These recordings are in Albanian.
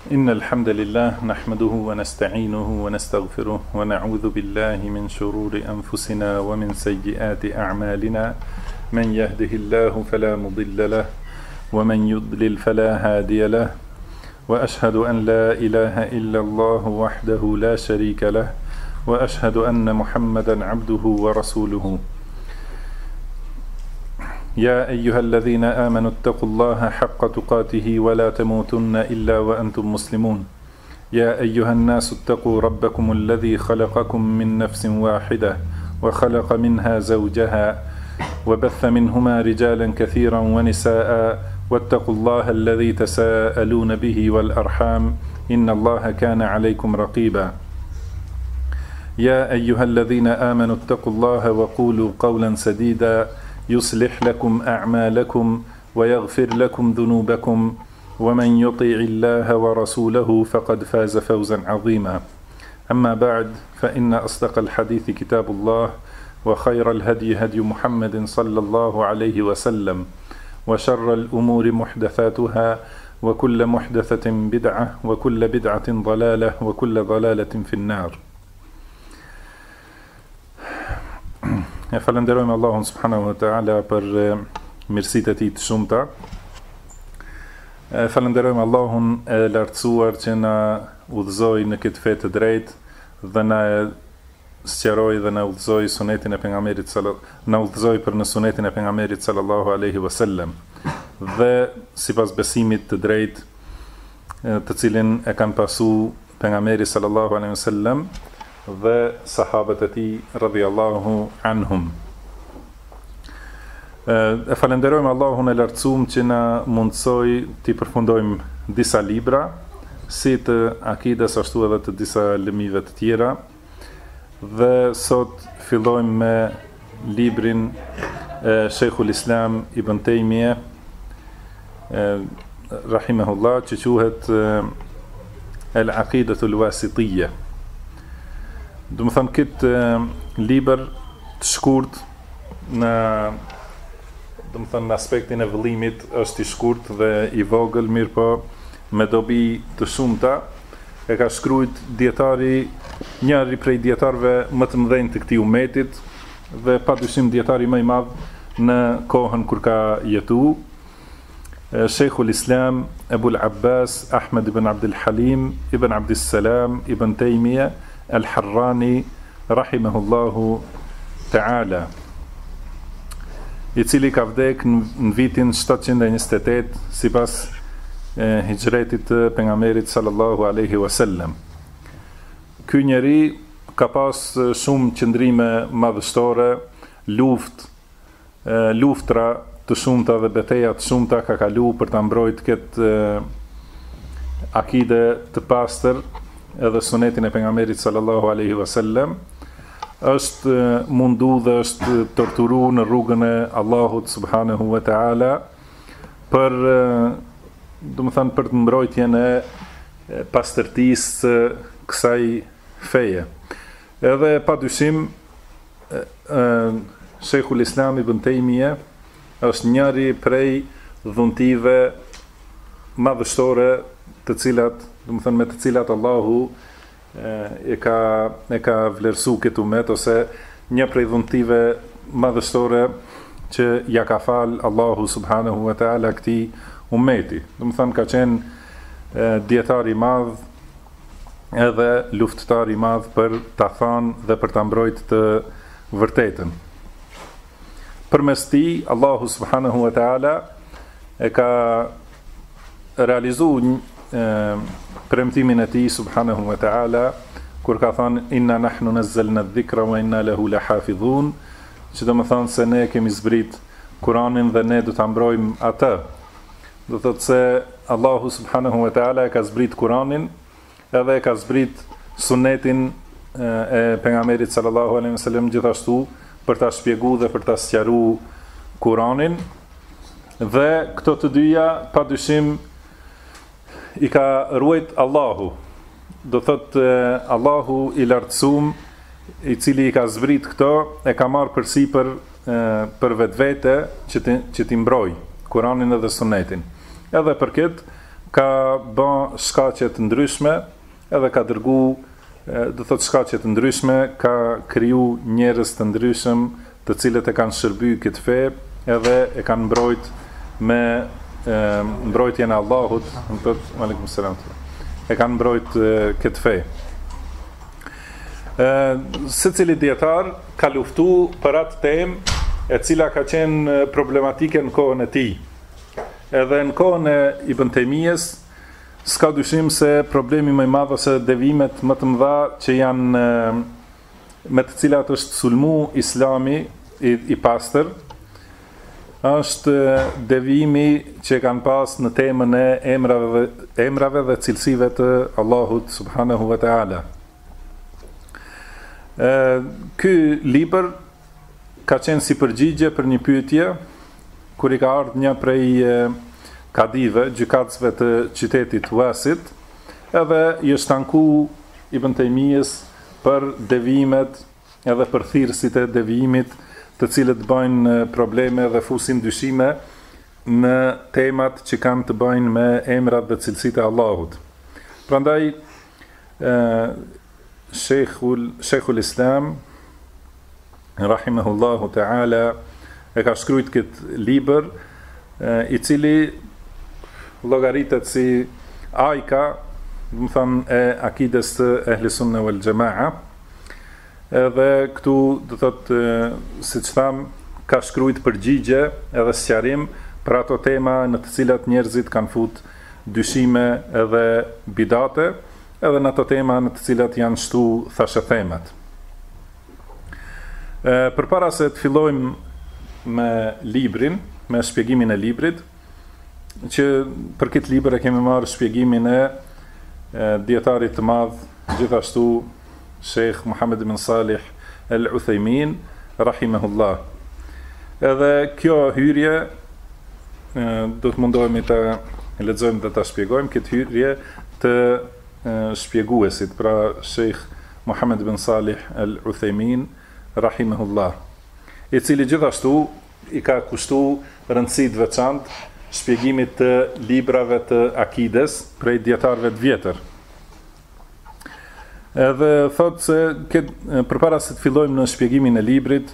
إن الحمد لله نحمده ونستعينه ونستغفره ونعوذ بالله من شرور أنفسنا ومن سيئات أعمالنا من يهده الله فلا مضل له ومن يضلل فلا هادي له وأشهد أن لا إله إلا الله وحده لا شريك له وأشهد أن محمدا عبده ورسوله يا أيها الذين آمنوا اتقوا الله حق تقاته ولا تموتن إلا وأنتم مسلمون يا أيها الناس اتقوا ربكم الذي خلقكم من نفس واحدة وخلق منها زوجها وبث منهما رجالا كثيرا ونساء واتقوا الله الذي تساءلون به والأرحام إن الله كان عليكم رقيبا يا أيها الذين آمنوا اتقوا الله وقولوا قولا سديدا يصلح لكم أعمالكم ويغفر لكم ذنوبكم ومن يطيع الله ورسوله فقد فاز فوزا عظيما أما بعد فإن أصدق الحديث كتاب الله وخير الهدي هدي محمد صلى الله عليه وسلم وشر الأمور محدثاتها وكل محدثة بدعة وكل بدعة ضلالة وكل ضلالة في النار. Falenderojmë Allahun subhanahu wa ta'ala për mirësitë e tij të shumta. Falenderojmë Allahun e lartësuar që na udhëzoi në këtë fe të drejtë dhe na sqaroi dhe na udhëzoi sunetin e pejgamberit na udhëzoi për në sunetin e pejgamberit sallallahu alaihi wasallam. Dhe sipas besimit të drejtë të cilin e kanë pasu pejgamberi sallallahu alaihi wasallam dhe sahabët e tij radhiyallahu anhum. E falenderojmë Allahun e lartësuar që na mundsoi të përfundojmë disa libra, si të akides ashtu edhe të disa lëmive të tjera. Dhe sot fillojmë me librin e Sheikhul Islam Ibn Taymiyah rahimahullah, që quhet Al-Aqidatul Wasitiyya. Do më thënë, këtë liber të shkurt në aspektin e vëllimit është i shkurt dhe i vogël, mirë po me dobi të shumta. E ka shkrujt djetari, njëri prej djetarve më të mëdhenj të këtij umetit dhe padyshim djetari më i madh në kohën kur ka jetu, Sheikhul Islam Ebul Abbas Ahmed ibn Abdul Halim ibn Abdis Salam ibn Taymiyah Al-Harrani rahimahullahu ta'ala, i cili ka vdek në vitin 728 sipas hijretit të pejgamberit sallallahu alaihi wasallam. Ky njeri ka pas shumë qëndrime madhështore, luftra të shumta dhe betejat të shumta ka kalu për ta mbrojtë këtë akide të pastër edhe sunetin e pejgamberit sallallahu alaihi wasallam. Është mundu dhe është torturu në rrugën e Allahut subhanahu wa ta'ala për për të mbrojtjen e pastërtisë kësaj feje. Edhe padyshim Sheikhul Islam Ibn Taymiyah është njëri prej dhuntive madhështore të cilat, me të cilat Allahu e ka vlerësu këtë umet, ose një prej dhuntive madhështore që ja ka fal Allahu subhanahu wa ta'ala këtij umeti. Ka qenë dietar i madh edhe luftëtar i madh për ta thënë dhe për ta mbrojtë të vërtetën. Përmes tij Allahu subhanahu wa ta'ala e ka realizuar premtimin e tij subhanahu wa ta'ala kur ka thënë inna nahnu nazzalna adh-dhikra wa inna lahu lahafidhun, që do të thonë se ne kemi zbrit Kur'anin dhe ne do ta mbrojmë atë. Do thotë se Allahu subhanahu wa ta'ala e ka zbrit Kur'anin edhe e ka zbrit sunetin e pejgamberit sallallahu alaihi wasallam gjithashtu për ta shpjeguar dhe për ta sqaruar Kur'anin. Dhe këto të dyja padyshim i ka ruajt Allahu. Do thot Allahu i lartësuar, i cili i ka zbrit këto, e ka marrë përsipër për vetvete që ti mbroj Kur'anin edhe Sunetin. Edhe për këtë ka bën shkaqe të ndryshme edhe ka dërgu do thot shkaqe të ndryshme, ka kriju njerëz të ndryshëm të cilët e kanë shërby këtë fe edhe e kanë mbrojt me mbrojtjen e Allahut, aleikum selam. E kanë mbrojt këtë fe. Secili dietar ka luftu për atë temë e cila ka qenë problematike në kohën e tij. Edhe në kohën e Ibn Taymiyes s'ka dyshim se problemi më i madh ose devimet më të mëdha që janë me të cilat është sulmu Islami i pastër është devimi që kanë pas në temën e emrave dhe cilësive të Allahut subhanahu wa taala. Ky libër ka qenë si përgjigje për një pyetje kur i ka ardhur një prej kadive, gjykatësve të qytetit Wasit, edhe i është tanku Ibn Taymiyes për devimet edhe për thirrësit e devimit, të cilët bëjnë probleme dhe fusin dyshime në temat që kanë të bëjnë me emrat dhe cilësitë e Allahut. Prandaj Sheikhul Islam rahimahullahu ta'ala e ka shkruajt këtë libër i cili llogaritet si ajka, do të them, e akides të Ehli Sunne wal Jamaa. Edhe këtu do thot siç tham ka shkruajt përgjigje edhe sqarim për ato tema në të cilat njerëzit kanë fut dyshime edhe bidate, edhe në ato tema në të cilat janë shtu thashethemat. Përpara se të fillojmë me librin, me shpjegimin e librit, që për këtë libër e kemi marrë shpjegimin e dietarit të madh, gjithashtu Sheikh Muhammad ibn Salih al-Uthaymin rahimahullah. Edhe kjo hyrje do të mundohemi të lexojmë dhe ta shpjegojmë këtë hyrje të shpjeguesit, pra Sheikh Muhammad ibn Salih al-Uthaymin rahimahullah, i cili gjithashtu i ka kushtu rëndësi të veçantë shpjegimit të librave të akides prej dietarëve të vjetër. Edhe thot se përpara se të fillojmë në shpjegimin e librit,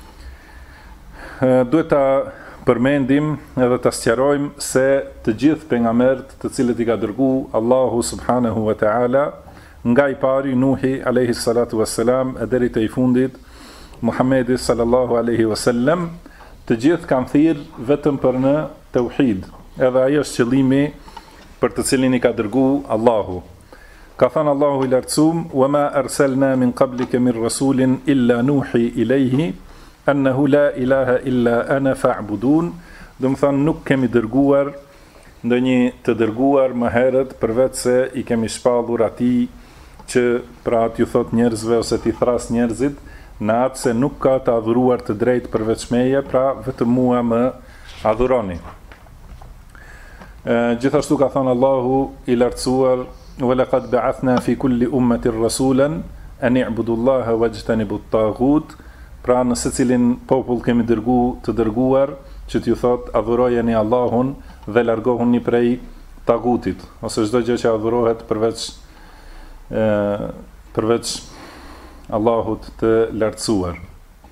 duhet ta përmendim edhe ta sqarojmë se të gjithë pejgamberët të cilët i ka dërguar Allahu subhanahu wa taala, nga i pari Nuhi alayhi salatu wassalam e deri te i fundit Muhamedi sallallahu alaihi wasallam, të gjithë kanë thirrë vetëm për në tauhid. Edhe ajo është qëllimi për të cilin i ka dërguar Allahu. Ka thënë Allahu i lartësuar: "Wa ma arsalna min qablika min rasulin illa nuhi ilayhi annahu la ilaha illa ana fa'budun." Do të thonë nuk kemi dërguar ndonjë të dërguar më herët përveç se i kemi shpallur atij që pra t'ju thot njerëzve ose t'i thras njerëzit në atë se nuk ka të adhuruar të drejtë përveç meje, pra vetëm mua më adhuroni. Gjithashtu ka thënë Allahu i lartësuar: "Walaqad ba'athna fi kulli ummatin rasulan an i'budu Allaha wajtanibu at-taghut." Pra në secilin popull kemi të dërguar që t'ju thot adhurojeni Allahun dhe largohuni prej tagutit, ose çdo gjë që adhurohet përveç Allahut të lartësuar.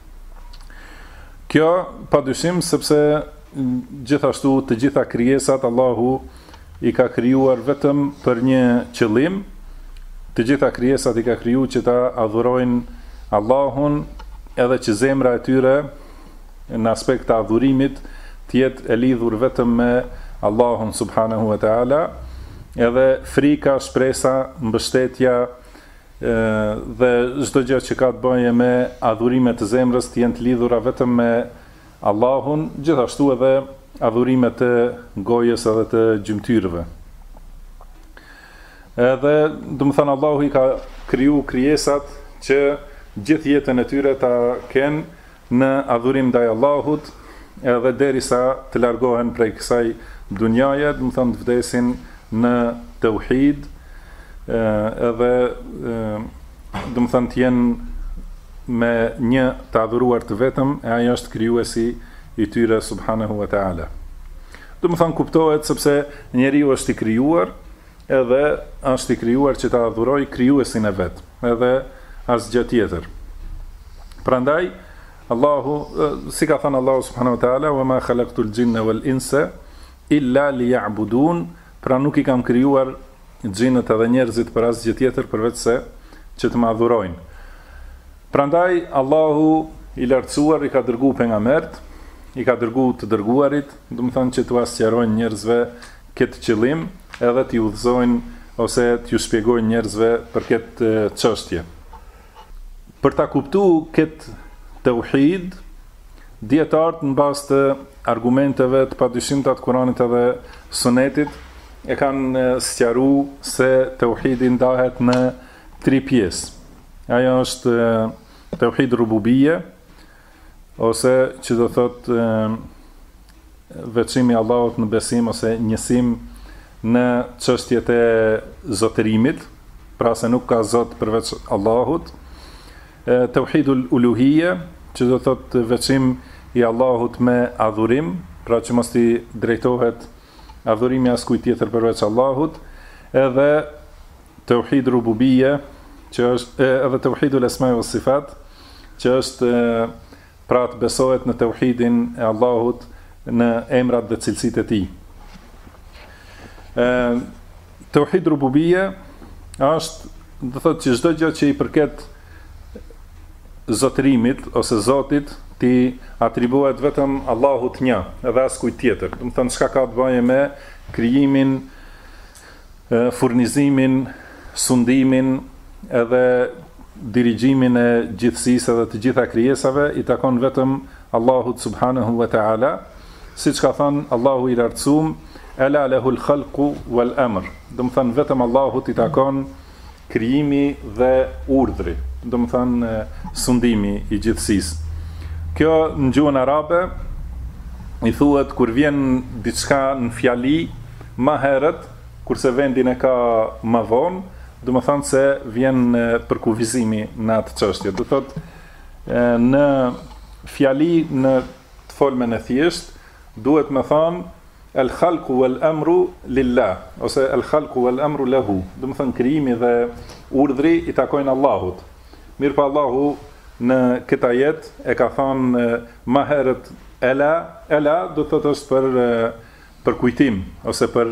Kjo padyshim sepse gjithashtu të gjitha krijesat Allahu i ka krijuar vetëm për një qëllim. Të gjitha krijesat i ka krijuar që ta adhurojnë Allahun, edhe që zemra e tyre në aspekt të adhurimit të jetë e lidhur vetëm me Allahun subhanahu wa taala, edhe frika, shpresa, mbështetja dhe çdo gjë që ka të bëjë me adhurimet të zemrës të jenë të lidhura vetëm me Allahun, gjithashtu edhe adhurimet të gojës edhe të gjymtyrëve. Edhe, do të thënë, Allahu i ka kriju krijesat që gjithë jetën e tyre ta kenë në adhurim ndaj Allahut, edhe derisa të largohen prej kësaj dunjaje, do të thënë të vdesin në tauhid, edhe do të thënë të jenë me një të adhuruar të vetëm, e ajo është krijuesi i tyre subhanahu wa taala. do të thonë kuptohet sepse njeriu është i krijuar, edhe është i krijuar që ta adhurojë krijuesin e vet, edhe asgjë tjetër. Prandaj Allahu, si ka thënë Allahu subhanahu wa taala, wa ma khalaqtul jinna wal insa illa liya'budun, pra nuk i kam krijuar xhinët edhe njerëzit për asgjë tjetër përveç se që të më adhurojnë. Prandaj Allahu i lartësuar i ka dërguar pejgambert, i ka dërguar të dërguarit, do të thonë që t'u sqarojnë njerëzve këtë qëllim, edhe t'i udhëzojnë ose t'ju shpjegojnë njerëzve për këtë çështje. Për ta kuptuar këtë tauhid, dietarët në bazë të argumenteve të padyshimta të Kuranit edhe Sunetit e kanë sqaruar se tauhidi ndahet në 3 pjesë. Ajo është tauhid rububie, ose që do thotë veçimi i Allahut në besim ose njësim në çështjet e zotërimit, pra se nuk ka zot përveç Allahut. Tauhidul uluhia, që do thotë veçim i Allahut me adhurim, pra që mos i drejtohet adhurimi askujt tjetër përveç Allahut, edhe tauhid rububia, që është edhe tauhidul asma wa sifat, që është pra të besohet në tauhidin e Allahut në emrat dhe cilësitë e tij. Tauhid rububia është, do thotë që çdo gjë që i përket zotërimit ose Zotit ti atribuohet vetëm Allahut një, edhe askujt tjetër. Do të thonë çka ka të bëjë me krijimin, furnizimin, sundimin, edhe dirigjimin e gjithësisë edhe të gjitha krijesave i takon vetëm Allahut subhanahu wa taala, siç ka thënë Allahu i lartësuar, ala lahul khalqu wal amr. Do të thonë vetëm Allahut i takon krijimi dhe urdhri, do të thonë sundimi i gjithësisë. Kjo në gjuhën arabe i thuhet kur vjen diçka në fjali më herët, kurse vendin e ka më vonë, do të thonë se vjen për kufizimi në atë çështje. Do thotë në fjali në të folmen e thjesht duhet më thonë el khalqu wal amru lillah, ose el khalqu wal amru lahu. Do të thonë krijimi dhe urdhri i takojnë Allahut. Mirë pa Allahu në këta jetë e ka thonë më herët ela do të thotë është për kujtim, ose për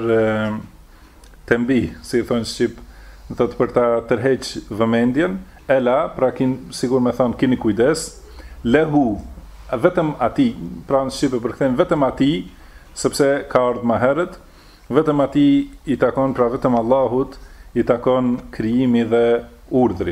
tembi, si i thonë shqip, do të thotë për ta tërheq vëmendjen, ela, pra sigur me thonë kini kujdes, lehu, vetëm ati, pra në shqipe përkthejnë vetëm ati, sepse ka ardhur më herët, vetëm ati i takon, pra vetëm Allahut i takon krijimi dhe urdhri.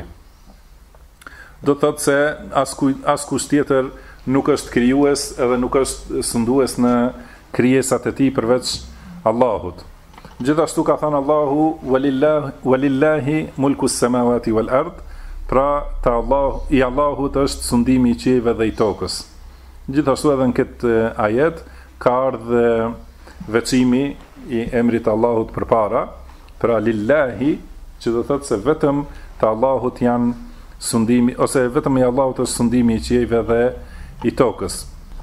Do të thotë se askush tjetër nuk është krijues edhe nuk është sundues në krijesat e tij përveç Allahut. Gjithashtu ka thënë Allahu walillahi mulku s-samawati wal ard, pra i Allahut është sundimi i qiejve dhe i tokës. Gjithashtu edhe në këtë ajet ka ardhur veçimi i emrit Allahut përpara, pra lillahi, që do thotë se vetëm te Allahut janë sundimi, ose vetëm i Allahut është sundimi i qiejve dhe i tokës.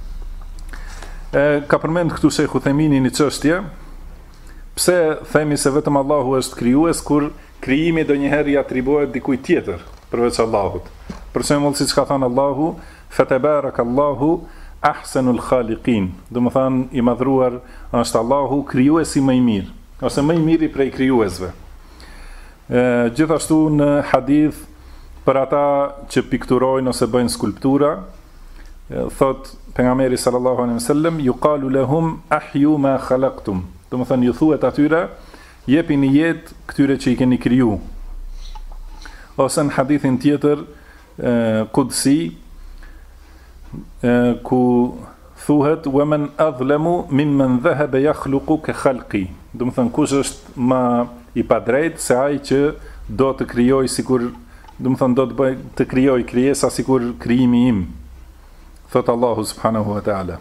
Ka përmend këtu Sheikh Uthemini një çështje, pse themi se vetëm Allahu është krijues kur krijimi donjëherë i atribuohet dikujt tjetër përveç Allahut. Për shembull, siç ka thënë Allahu, fatabarakallahu ahsanul khaliqin. Do të thonë i madhruar është Allahu, krijuesi më i mirë, ose më i miri prej krijuesve. Gjithashtu në hadith për ata që pikturojnë ose bëjnë skulptura, thot pejgamberi sallallahu alaihi wasallam, yuqalu lahum ahyu ma khalaqtum. Do të thonë ju thuhet atyre, jepini jetë këtyre që i keni kriju. Ose në hadithin tjetër qudsi, ku thuhet wa man adhlamu mimman dhahaba yakhluqu ka khalqi. Do të thonë kush është më i padrejt se ai që do të krijojë sikur, do të thonë do të bëj të krijoj krijesa sikur krijimi im, thot Allahu subhanahu wa taala.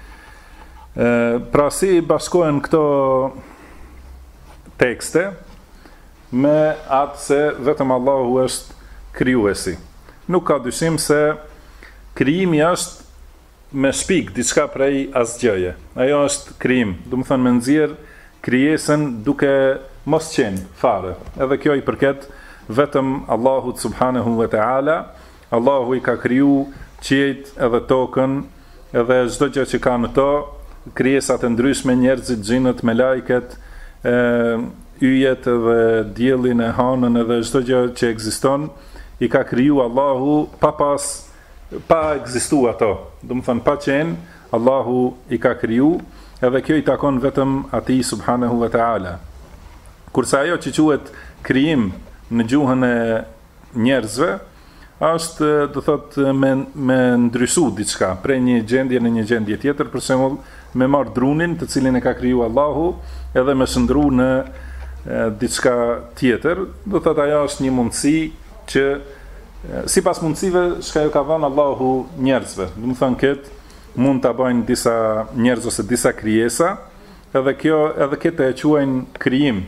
Pra si bashkohen këto tekste me atë se vetëm Allahu është krijuesi. Nuk ka dyshim se krijimi është me shpik diçka prej asgjëje. Ajo është krijim, do të thonë me nxjerr krijesën duke mos qenë fare. Edhe kjo i përket vetëm Allahut subhanahu wa ta'ala. Allahu i ka kriju qiejt edhe tokën, edhe çdo gjë që ka në to, krijesat e ndryshme, njerëzit, xhinët, me lajket, yjet edhe diellin e hanën edhe çdo gjë që ekziston, i ka kriju Allahu pa ekzistu ato. Do të thonë pa qenë, Allahu i ka kriju, edhe kjo i takon vetëm atij subhanahu wa ta'ala. Kurse ajo që quhet krijim në gjuhën e njerëzve, është, do thotë, me ndryshu diçka prej një gjendje në një gjendje tjetër, për shembull, me marr drunin, të cilin e ka kriju Allahu, edhe me shndru në diçka tjetër. Do thotë ajo është një mundësi që sipas mundësive çka ju ka dhënë Allahu njerëzve. Do të thonë këtë mund ta bëjnë disa njerëz ose disa krijesa, edhe këtë e quajnë krijim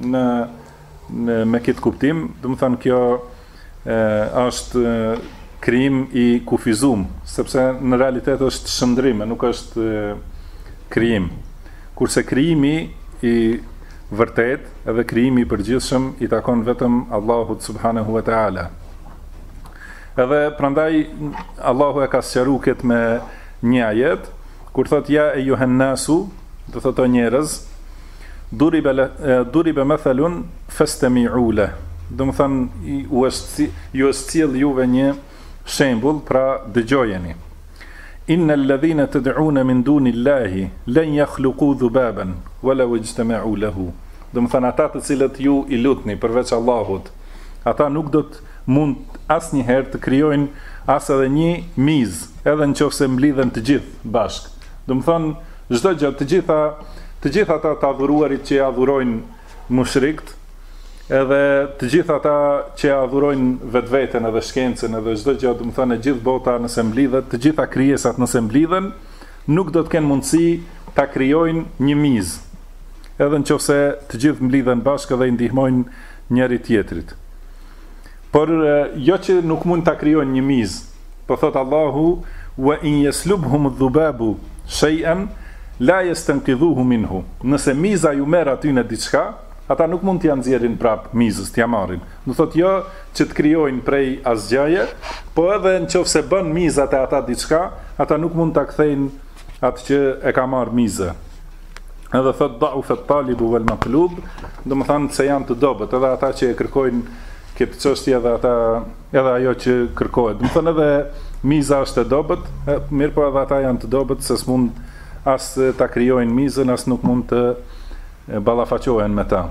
me këtë kuptim. Do të thonë kjo është krijim i kufizum, sepse në realitet është shndrim, nuk është krijim. Kurse krijimi i vërtet edhe krijimi i përgjithshëm i takon vetëm Allahut subhanahu wa ta'ala. Edhe prandaj Allahu e ka sqaruar këtë me një ajet, kur thot ja ejuhan nasu, do thotë o njerëz, duriba mathalun fastami'u lahu. Do të thonë ju është sjell juve një shembull, pra dëgjojeni. Innal ladhina tad'una min dunillahi lan yakhluqu dhubaban wala ijtama'u lahu. Do të thonë ata të cilët ju i lutni përveç Allahut, ata nuk do të mund asnjëherë të krijojnë as edhe një mizë, edhe nëse mblidhen të gjithë bashk. Do të thonë çdo gjë, të gjithë ata të adhuruarit që adhurojnë mushrikët, edhe të gjithë ata që adhurojnë vetveten edhe shkencën edhe çdo gjë, do të thonë gjithë bota nëse mblidhet, të gjitha krijesat nëse mblidhen, nuk do të kenë mundësi ta krijojnë një mizë. Edhe nëse të gjithë mblidhen bashkë dhe i ndihmojnë njëri tjetrit. Por jo që nuk mund ta krijojnë një mizë. Po thot Allahu wa in yaslubhum adh-dhubabu shay'an la yastanqidhuhu minhu. Nëse miza ju merr aty në diçka, ata nuk mund t'ia nxjerrin prap mizës, t'ia marrin. Do thot jo që të krijojnë prej asgjëje, po edhe nëse bën mizat e ata diçka, ata nuk mund ta kthejnë atë që e ka marr mizë. Edhe thot da'uf at-talibu wal maqlub, do të thonë se janë të dobët, edhe ata që e kërkojnë këtë çështje edhe ajo që kërkohet. Do të thonë edhe miza është e dobët, mirë po edhe ata janë të dobët, se s'mund as ta krijojnë mizën, as nuk mund të ballafaqohen me ta.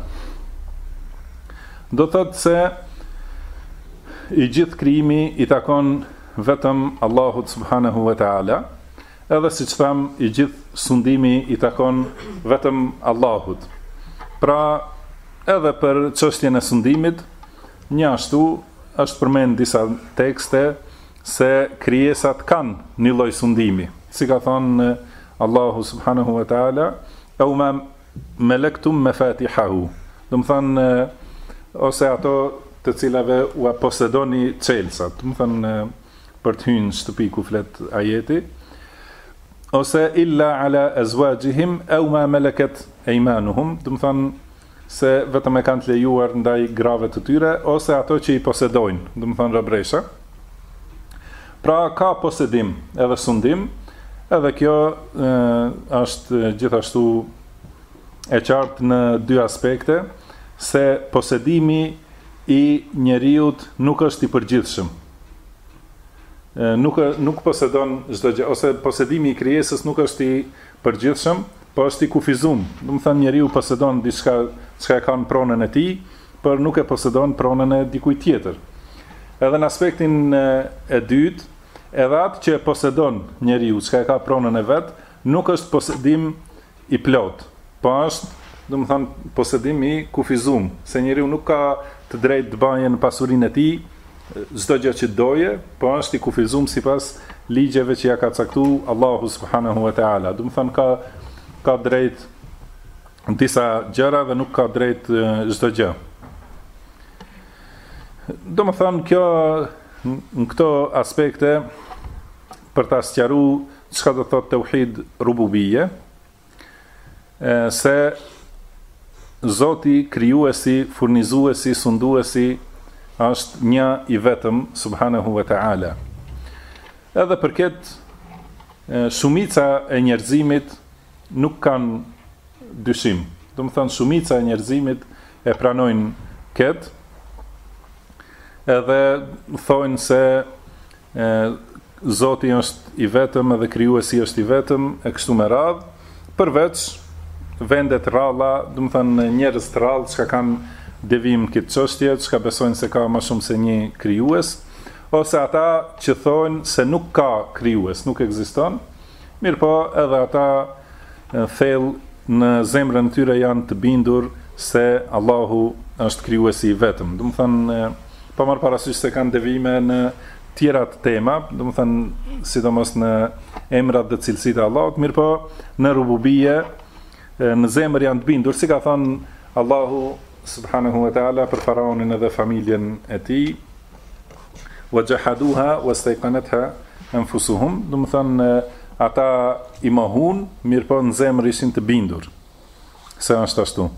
Do thotë se i gjithë krijimi i takon vetëm Allahut subhanahu wa ta'ala, edhe siç tham, i gjithë sundimi i takon vetëm Allahut. Pra, edhe për çështjen e sundimit, njashtu është përmend disa tekste se krijesat kanë një lloj sundimi, si ka thënë Allahu subhanahu wa ta'ala, au ma melektum mafatihahu. Do të thonë ose ato të cilave u posedoni çelësat, do të thonë për të hyrë në shtëpi ku flet ajeti, ose illa ala azwajihim au ma malakat aymanuhum, do të thonë se vetëm e kanë të lejuar ndaj grave të tyre, ose ato që i posedojnë, do të thonë robresha. Pra ka posedim edhe sundim, edhe kjo është gjithashtu e qartë në dy aspekte, se posedimi i njeriut nuk është i përgjithshëm. Nuk posedon çdo gjë, ose posedimi i krijesës nuk është i përgjithshëm, po është i kufizum. Do të thonë njeriu posedon diçka që e ka në pronën e tij, por nuk e posedon pronën e dikujt tjetër. Edhe në aspektin e dytë, edhe atë që e posedon njeriu, që e ka pronën e vet, nuk është posedim i plot, po është, do të thonë, posedim i kufizum, se njeriu nuk ka të drejtë të bajë në pasurinë e tij çdo gjë që doje, po është i kufizum sipas ligjeve që ja ka caktuar Allahu subhanahu wa ta'ala. Do të thonë ka drejt disa gjëra dhe nuk ka drejt çdo gjë. Do të thonë kjo në këto aspekte për ta sqaruar çka do thot tauhid rububie, se Zoti krijuesi, furnizuesi, sunduesi është një i vetëm subhanahu wa ta'ala. Edhe për këtë shumica e njerëzimit nuk kanë dyshim. Do të thënë shumica e njerëzimit e pranojnë këtë, edhe thonë se Zoti është i vetëm edhe krijuesi është i vetëm e kështu me radhë, përveç vendet ralla, do të thënë njerëz të rrallë që kanë devijim këtë çështje, që besojnë se ka më shumë se një krijues, ose ata që thonë se nuk ka krijues, nuk ekziston, mirë po edhe ata thellë në zemrën e tyre janë të bindur se Allahu është krijuesi i vetëm. Do të thënë pa marrë parasysh se kanë devijime në tjera të tema, do të thënë sidomos në emrat dhe cilësitë e Allahut, mirë po në rububie në zemër janë të bindur, si ka thënë Allahu subhanahu wa ta'ala për faraonin edhe familjen e tij, wa jahaduha wastayqanatha anfusuhum, do të thënë ata i mohun, mirë po në zemër ishin të bindur se është ashtu.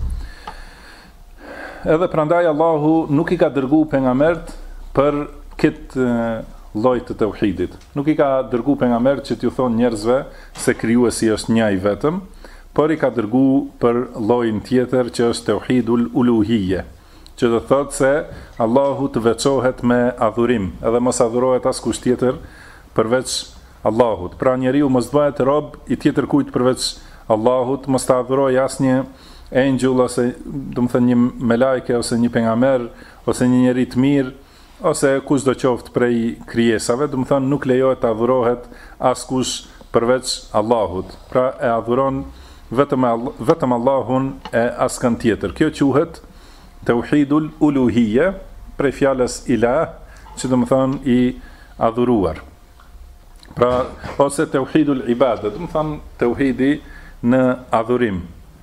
Edhe prandaj Allahu nuk i ka dërguar pejgambert për këtë lloj të tauhidit. Nuk i ka dërguar pejgambert që t'ju thonë njerëzve se krijuesi është një i vetëm, por i ka dërguar për llojin tjetër që është tauhidul uluhiyye, që do thotë se Allahu të veçohet me adhurim, edhe mos adhurohet askush tjetër përveç Allahut. Pra njeriu mos bëhet rob i tjetër kujt përveç Allahut, mos ta adhurojë asnjë engjëll ose do të thënë një melajke ose një pejgamber ose një njerëz të mirë ose kushdo qoftë prej krijesave, do të thënë nuk lejohet të adhurohet askush përveç Allahut. Pra e adhuron vetëm Allahun e askën tjetër. Kjo quhet tauhidul uluhiyye, prej fjalës ilah, që do të thënë i adhuruar. Pra ose tauhidul ibadah, do të thënë tauhidi në adhurim.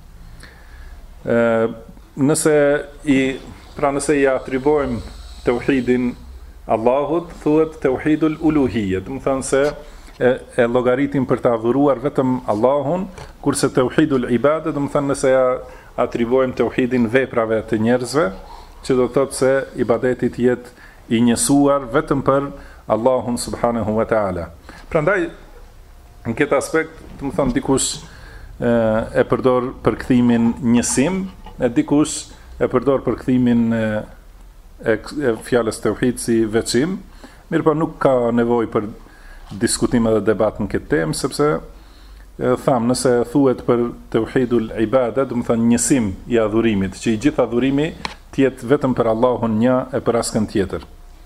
Nëse i atribuojmë tauhidin Allahut, thuhet tauhidul uluhiyye, do të thënë se e llogaritin për të adhuruar vetëm Allahun, kurse tauhidul ibadah, do të thënë nëse ja atribuojmë tauhidin veprave të njerëzve, që do të thotë se ibadeti të jetë i njësuar vetëm për Allahun subhanahu wa ta'ala. Prandaj në këtë aspekt, do të thënë dikush e përdor përkthimin njësim, e dikush e përdor përkthimin e fjalës tauhid si veçim, mirë po nuk ka nevojë për diskutim edhe debat në këtë temë, sepse tham, nëse thuhet për tauhidul ibadah, do të thënë njësim i adhurimit, që i gjithë adhurimi të jetë vetëm për Allahun një e për askën tjetër.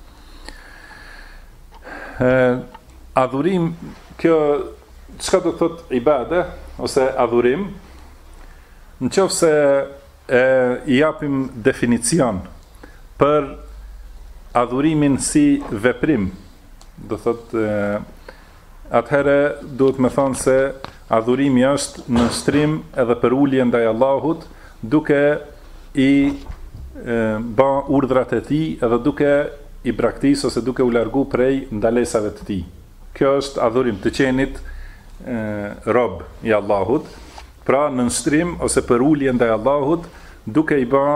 Adhurim, kjo çka do të thotë ibadah ose adhurim, nëse i japim definicion për adhurimin si veprim, do thotë atëherë duhet me thonë se adhurimi është në shtrim edhe për ulje ndaj Allahut, duke i ba urdhrat e tij edhe duke i braktisë ose duke u largu prej ndalesave të tij. Kjo është adhurim, të qenit rob i Allahut, pra në shtrim ose për ulje ndaj Allahut, duke i ba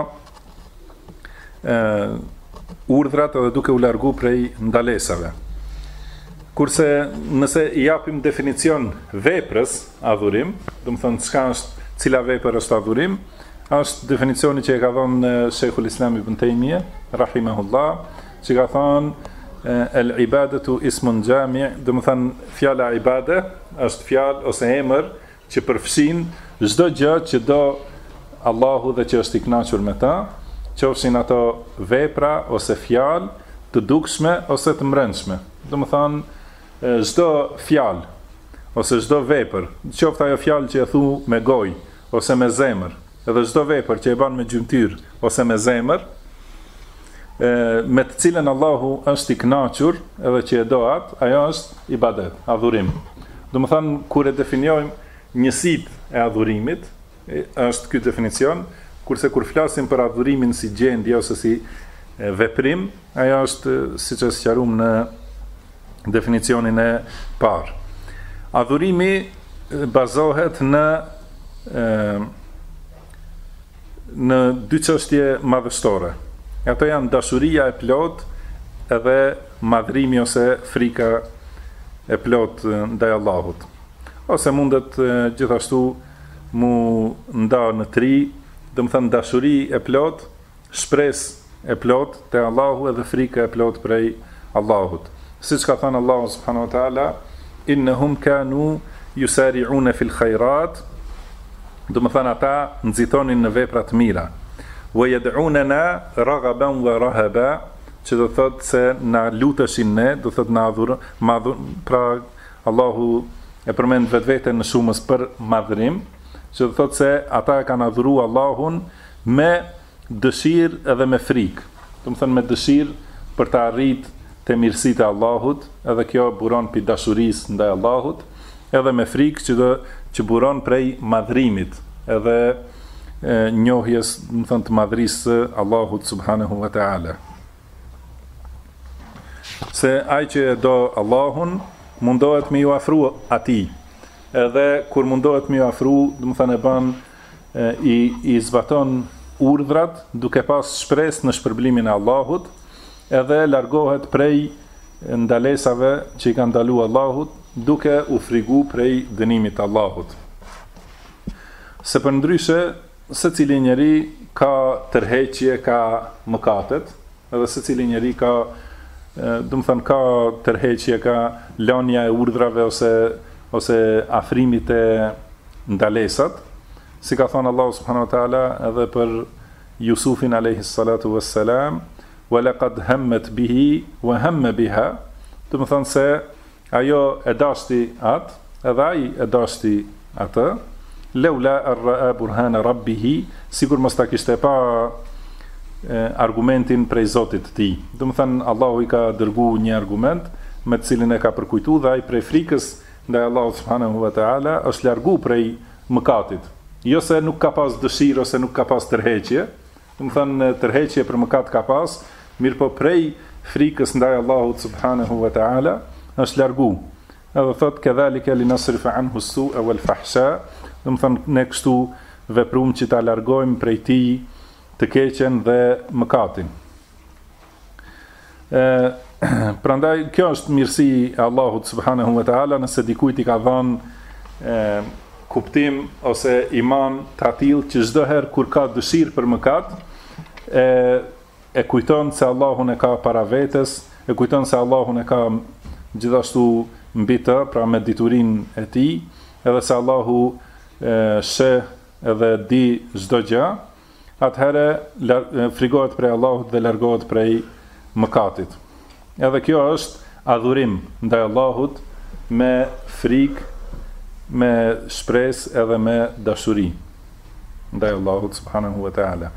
urdhrat edhe duke u largu prej ndalesave. Kurse nëse i japim definicion veprës adhurim, do të thonë çka është, cila vepër është adhurim, është definicioni që e ka dhënë Sheikhul Islam Ibn Taymiyah rahimahullah, që ka thënë el ibadatu ismun jami', do të thënë fjala ibade është fjalë ose emër që përfshin çdo gjë që do Allahu dhe që është i kënaqur me ta, qofshin ato vepra ose fjalë të dukshme ose të mbrëmshme. Do të thënë çdo fjalë ose çdo vepër, qoftë ajo fjalë që e thu me gojë ose me zemër, edhe çdo vepër që e bën me gjymtyr ose me zemër, me të cilën Allahu është i kënaqur edhe që e do atë, ajo është ibadet, adhurim. Do të thënë kur e definojmë njësitë e adhurimit, është ky definicion, kurse kur flasim për adhurimin si gjendje ose si veprim, ajo është siç e sqaruam në definicionin e parë. Adhurimi bazohet në dy çështje madhështore. Ato janë dashuria e plot edhe madhrimi ose frika e plot ndaj Allahut. Ose mundet gjithashtu mu nda në tri, do të thënë dashuri e plot, shpresë e plot te Allahu edhe frika e plot prej Allahut. Siç ka thënë Allahu subhanahu wa taala, innahum kanu yusari'una fil khairat, do të thënë ata nxitonin në vepra të mira. Wa yad'unana raghaban wa rahaba, që do thotë se na luteshin ne, do thotë na pra Allahu e përmend vetveten në shumës për madhrim, që do thotë se ata e kanë adhuruar Allahun me dëshirë edhe me frikë. Do të thënë me dëshirë për të arritur te mirësitë e Allahut, edhe kjo buron pi dashurisë ndaj Allahut, edhe me frikë që buron prej madhrimit, edhe njohjes, do të thënë të madhrisë së Allahut subhanahu wa taala. Se ai që do Allahun mundohet me ju afru atij. Edhe kur mundohet me ju afru, do të thënë e bën i zbaton urdhrat duke pas shpresë në shpërblimin e Allahut, edhe largohet prej ndalesave që i ka ndalu Allahut, duke u frigu prej dënimit të Allahut. Se përndryshe, secili njeri ka tërheqje, ka mëkatet, edhe secili njeri ka do të thënë ka tërheqje, ka lënia e urdhrave ose afrimit e ndalesat, si ka thënë Allahu subhanahu wa taala edhe për Jusufin alayhi salatu wassalam, wa laqad hammat bihi wa hamma biha, do të thënë se ajo e dashti atë, edhe ai e dashti atë, laula ar-ra'a burhana rabbih, sigur mos ta kishte pa argumentin prej Zotit të tij. Do të thënë Allahu i ka dërguar një argument me të cilin e ka përkujtuar dhe ai prej frikës ndaj Allahut subhanahu wa taala është largu prej mëkatit. Jo se nuk ka pas dëshirë ose nuk ka pas tërheqje, do të thënë tërheqje për mëkat ka pas, mirë po prej frikës ndaj Allahut subhanahu wa taala është largu. Edhe thot kedhalika linasrifa anhu as-su'a wal fahsha, do të thënë ne kështu veprum që ta largojmë prej tij të keqen dhe mëkatin. Prandaj kjo është mirësi e Allahut subhanahu wa taala, nëse dikujt i ka dhënë kuptim ose iman të atill që çdo herë kur ka dëshirë për mëkat, e kujton se Allahun e ka para vetes, e kujton se Allahun e ka gjithashtu mbi të, pra me diturinë e tij, edhe se Allahu sheh edhe di çdo gjë, atëherë frigohet prej Allahut dhe largohet prej mëkatit. Edhe kjo është adhurim ndaj Allahut me frikë, me shpresë edhe me dashuri ndaj Allahut subhanahu wa taala.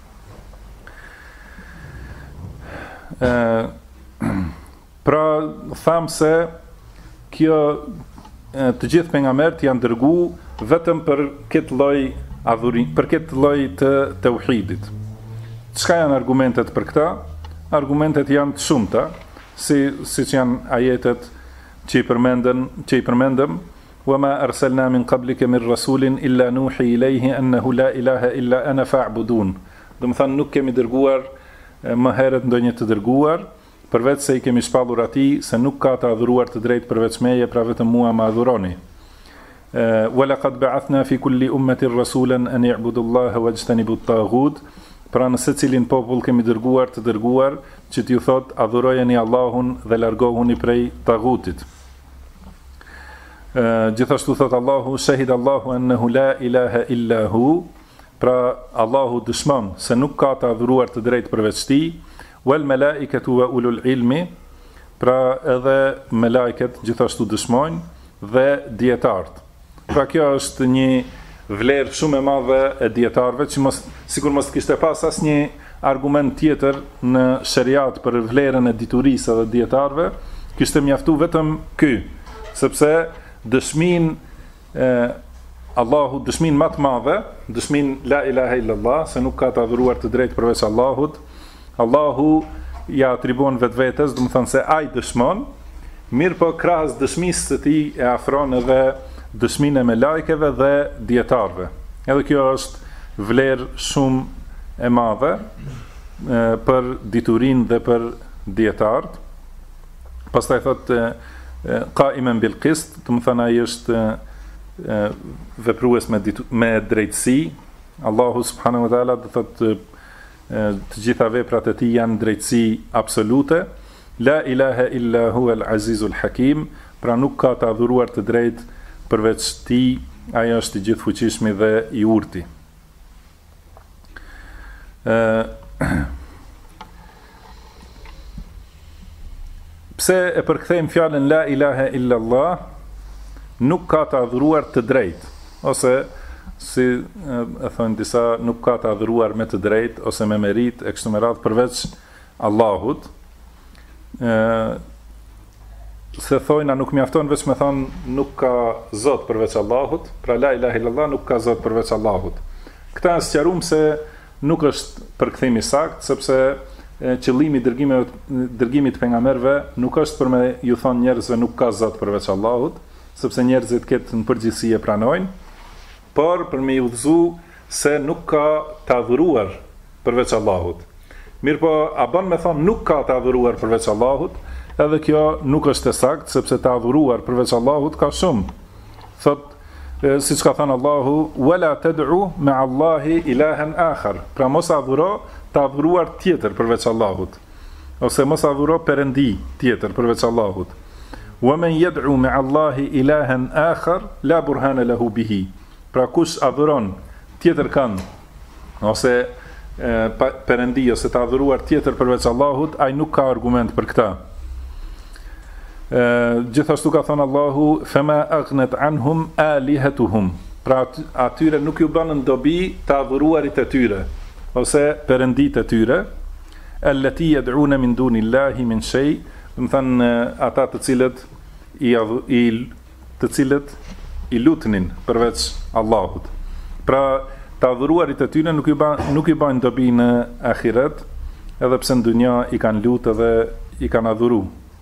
Pra tham se kjo të gjithë pejgamberët janë dërguar vetëm për këtë lloj adhurim, për këtë lloj të tauhidit. Çka janë argumentet për këtë? Argumentet janë të shumta, siç janë ajetet që i përmendëm, wa ma arsalna min qablika min rasulin illa nuhi ilayhi annahu la ilaha illa ana fa'budun. Do të thënë nuk kemi dërguar më herët ndonjë të dërguar, përveç se i kemi shpallur atij se nuk ka të adhuruar të drejtë përveç meje, pra vetëm mua më adhuroni. وَلَقَدْ بَعَثْنَا فِي كُلِّ أُمَّةٍ رَسُولًا أَنِ يَعْبُدُوا اللَّهَ وَاجْتَنِبُوا الطَّاغُوتَ. Pra në secilin popull kemi dërguar që t'ju thot adhurojeni Allahun dhe largohuni prej tagutit. Gjithashtu thot Allahu, shahid Allahu annahu la ilaha illa hu, pra Allahu dëshmon se nuk ka të adhuruar të drejtë përveç tij, wal malaikatu wa ulul ilmi, pra edhe melajket gjithashtu dëshmojnë dhe dietarët. Pra kjo është një vlerë shumë e madhe e dietarëve, që sikur mos kishte pas asnjë argument tjetër në shariat për vlerën e diturisë dhe dietarëve, kishte mjaftuar vetëm ky, sepse dëshminë Allahu, dëshminë më të madhe, dëshminë la ilaha illallah, se nuk ka të adhuruar të drejtë përveç Allahut, Allahu ja atribuon vetvetes, do të thonë se ai dëshmon, Mirë po krahas dëshmisë së tij e afron edhe dëshminë me lajkeve dhe dietarëve. Edhe kjo është vlerë shumë e madhe për diturinë dhe për dietarët. Pastaj thotë qaimen bil qist, do të thonë ai është veprues me drejtësi. Allahu subhanahu wa taala do thotë të gjitha veprat e tij janë drejtësi absolute. La ilaha illa huwa al-azizul hakim, pra nuk ka të adhuruar të drejtë përveç tij, ai është i gjithfuqishmi dhe i urti. Pse e përkthejmë fjalën la ilaha illa Allah, nuk ka të adhuruar të drejtë, ose si e thonë disa, nuk ka të adhuruar me të drejtë ose me merit e kështu me radhë përveç Allahut. Se thojna nuk mjafton veç me thonë nuk ka Zot përveç Allahut, pra la ilaha illallah nuk ka Zot përveç Allahut. Këta e sqaruam se nuk është përkthimi sakt, sepse qëllimi dërgimit pejgamberëve nuk është për me ju thonë njerëzve nuk ka Zot përveç Allahut, sepse njerëzit këtë në përgjithësi e pranojnë, por për me ju udhëzu se nuk ka të adhuruar përveç Allahut. Mirë po, a bën me thonë nuk ka të adhuruar përveç Allahut, edhe kjo nuk është e sakt, sepse të adhuruar përveç Allahut ka shumë. Thot, si që ka thënë Allahu, wala tad'u ma Allahi ilahen akhar, pra mos adhuro të adhuruar tjetër përveç Allahut, ose mos adhuro perëndi tjetër përveç Allahut. Wa man yad'u ma Allahi ilahen akhar, la burhana lahu bihi, pra kush adhuron tjetër kënd, ose perëndi ose të adhuruar tjetër përveç Allahut, ai nuk ka argument për këtë. Gjithashtu ka thënë Allahu, fema aghnat anhum alihatuhum, pra atyre nuk ju banën dobi të adhuruarit e tyre ose perëndit e tyre, allati yad'una min dunillahi min shay, do të thënë ata të cilët i lutnin përveç Allahut. Pra të adhuruarit e tyre nuk i bajnë dobi në ahiret, edhe pse në dunja i kanë lutë dhe i kanë adhuru.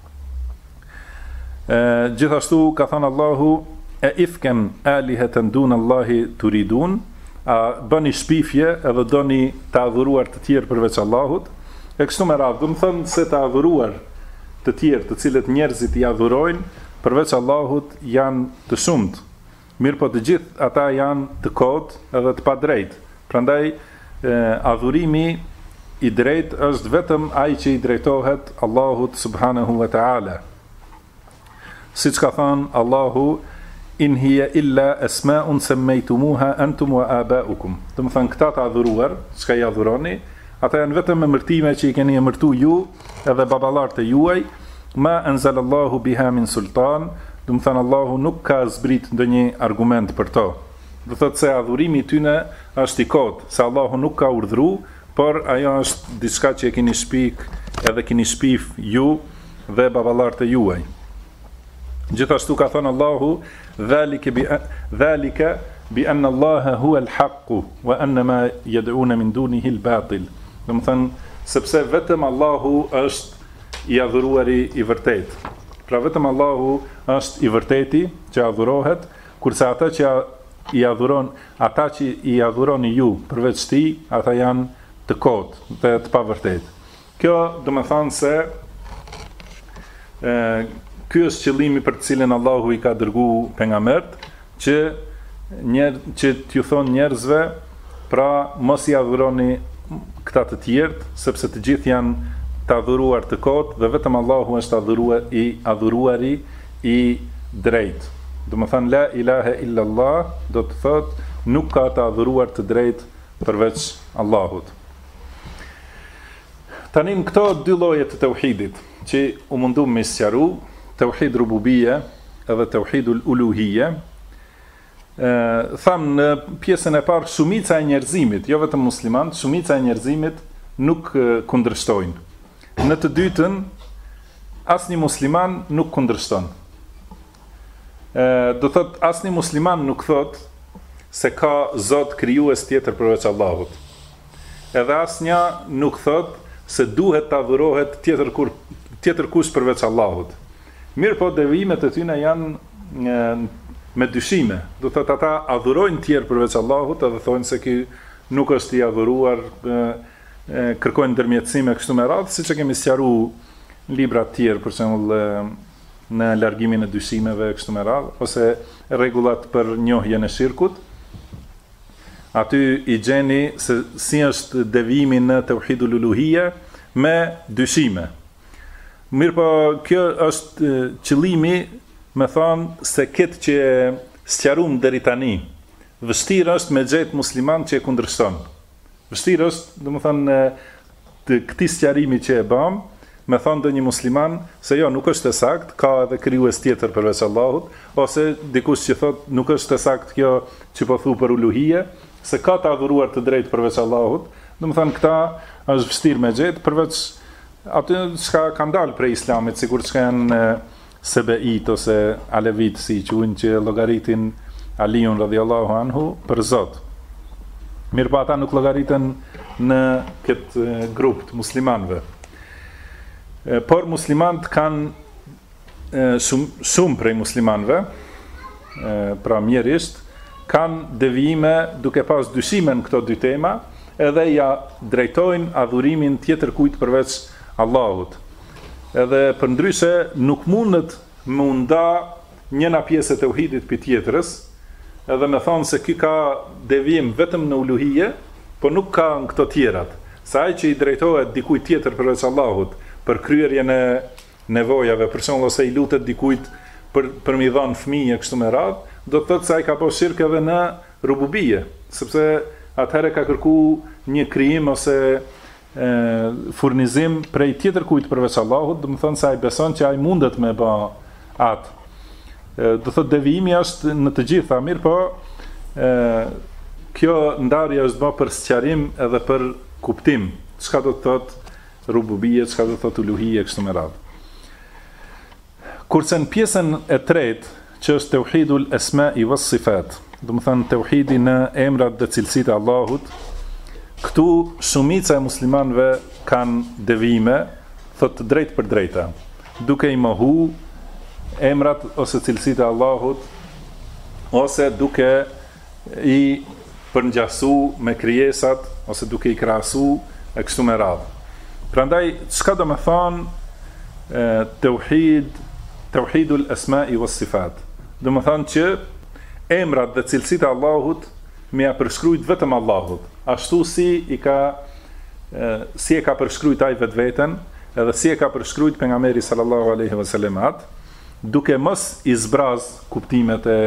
Gjithashtu ka thënë Allahu, e ifken aliheten dun Allahi turidun, a bëni shpifje edhe doni të adhuruar të tjerë përveç Allahut, e kështu me radhë, do të thënë se të adhuruar të tjerë të cilët njerëzit i adhurojnë përveç Allahut janë të shumt. Mirë po të gjithë ata janë të kot edhe të pa drejt. Prandaj adhurimi i drejt është vetëm ai që i drejtohet Allahut subhanahu wa ta'ala. Si që ka thënë Allahu, in hiya illa asma'un sammaytumuha antum wa aba'ukum. Do të thënë këta të adhuruar, çka i adhuroni, ata janë vetëm emërtime që i keni emërtu ju edhe baballarët e juaj, ma anzalallahu biha min sultan, do të thënë Allahu nuk ka zbrit ndonjë argument për to. Do thotë se adhurimi i tyre është i kot, se Allahu nuk ka urdhëruar, por ajo është diçka që e keni shpik edhe keni shpif ju dhe baballarët e juaj. Gjithashtu ka thënë Allahu, dhalika bi anna Allaha huwa al-haqq wa anna ma yad'una min dunihi al-batil. Do të thënë sepse vetëm Allahu është i adhuruari i vërtet. Pra vetëm Allahu është i vërteti që adhurohet, kurse ata që i adhuroni ju përveç tij, ata janë të kotë dhe të pavërtet. Kjo do të thonë se ky është qëllimi për të cilin Allahu i ka dërguar pejgambert, që t'ju thonë njerëzve, pra mos i adhuroni këta të tjerët, sepse të gjithë janë të adhuruar të kotë dhe vetëm Allahu është adhuruari i drejt. Do të thënë la ilaha illa Allah, do të thotë nuk ka të adhuruar të drejt përveç Allahut. Tanim këto dy lloje të tauhidit që u mundu me sqaru, tauhid rububia edhe tauhidul uluhia, tham në pjesën e parë shumica e njerëzimit, jo vetëm muslimanët, shumica e njerëzimit nuk kundërshtojnë. Në të dytën, asnjë musliman nuk kundërshton. Do thot asnjë musliman nuk thot se ka Zot krijues tjetër përveç Allahut. Edhe asnjë nuk thot se duhet të adhurohet tjetër kush përveç Allahut. Mirë po devimet e tyne janë me dyshime. Do thotë ata adhurojnë tjerë përveç Allahut, edhe thonë se ky nuk është i adhuruar, kërkojnë ndërmjetësime kështu me radhë, siç e kemi sqaruar në libra të tjerë, për shembull në largimin e dyshimeve kështu me radhë, ose rregullat për njohjen e shirkut. Aty i gjeni se si është devijimi në tauhidul uluhia me dyshime. Mirë po, kjo është qëllimi, me thonë se këtë që sqaruam deri tani, vështirë është me gjetë musliman që e kundërshton. Vështirë është, domethënë, të këtij sqarimi që e bëm, me thonë ndonjë musliman se jo, nuk është e saktë, ka edhe krijues tjetër përveç Allahut, ose dikush që thotë nuk është e saktë kjo që po thu për uluhie, se ka të adhuruar të drejtë përveç Allahut. Domethënë këta është vështirë me gjetë, përveç aty çka kanë dalë prej islamit, sikur çka janë sebeit ose alevit, si quhen, që llogaritin Aliun radhiyallahu anhu për Zot. Mirë po ata nuk llogariten në këtë grup të muslimanëve. Por muslimanët kanë shumë prej muslimanëve, pra mjerisht, kanë devijime duke pas dyshime në këto dy tema, edhe ja drejtojnë adhurimin tjetër kujt përveç Allahut. Edhe përndryshe nuk mundet më nda njëna pjesë e tauhidit për tjetërës, edhe me thonë se ky ka devijim vetëm në uluhije, po nuk ka në këto tjerat. Sa ai që i drejtohet dikujt tjetër përveç Allahut për kryerjen e nevojave, për shembull ose i lutet dikujt për mi dhënë fëmijë kështu me radhë, do të thotë se ai ka bërë shirk edhe në rububie, sepse atëherë ka kërkuar një krijim ose furnizim prej tjetër kujt përveç Allahut, do të thonë se ai beson që ai mundet me bë atë. Do thotë devijimi është në të gjitha, mirë po kjo ndarje është bërë për sqarim edhe për kuptim, çka do të thotë rububie, çka do të thotë uluhie kështu me radhë. Kurse në pjesën e tretë, që është tauhidul asma'i was sifat, do të thonë tauhidi në emrat dhe cilësitë e Allahut, këtu shumica e muslimanëve kanë devijime, thotë drejt për drejta, duke i mohu emrat ose cilësitë e Allahut, ose duke i përngjasu me krijesat, ose duke i krahasu e kështu me radhë. Prandaj, çka do të thonë tauhidul asma'i was sifat? Do të thonë që emrat dhe cilësitë e Allahut me ja përshkruajt vetëm Allahut, ashtu si e ka përshkruajt ai vetveten, edhe si e ka përshkruajt pejgamberi sallallahu alaihi wasallam, duke mos i zbraz kuptimet e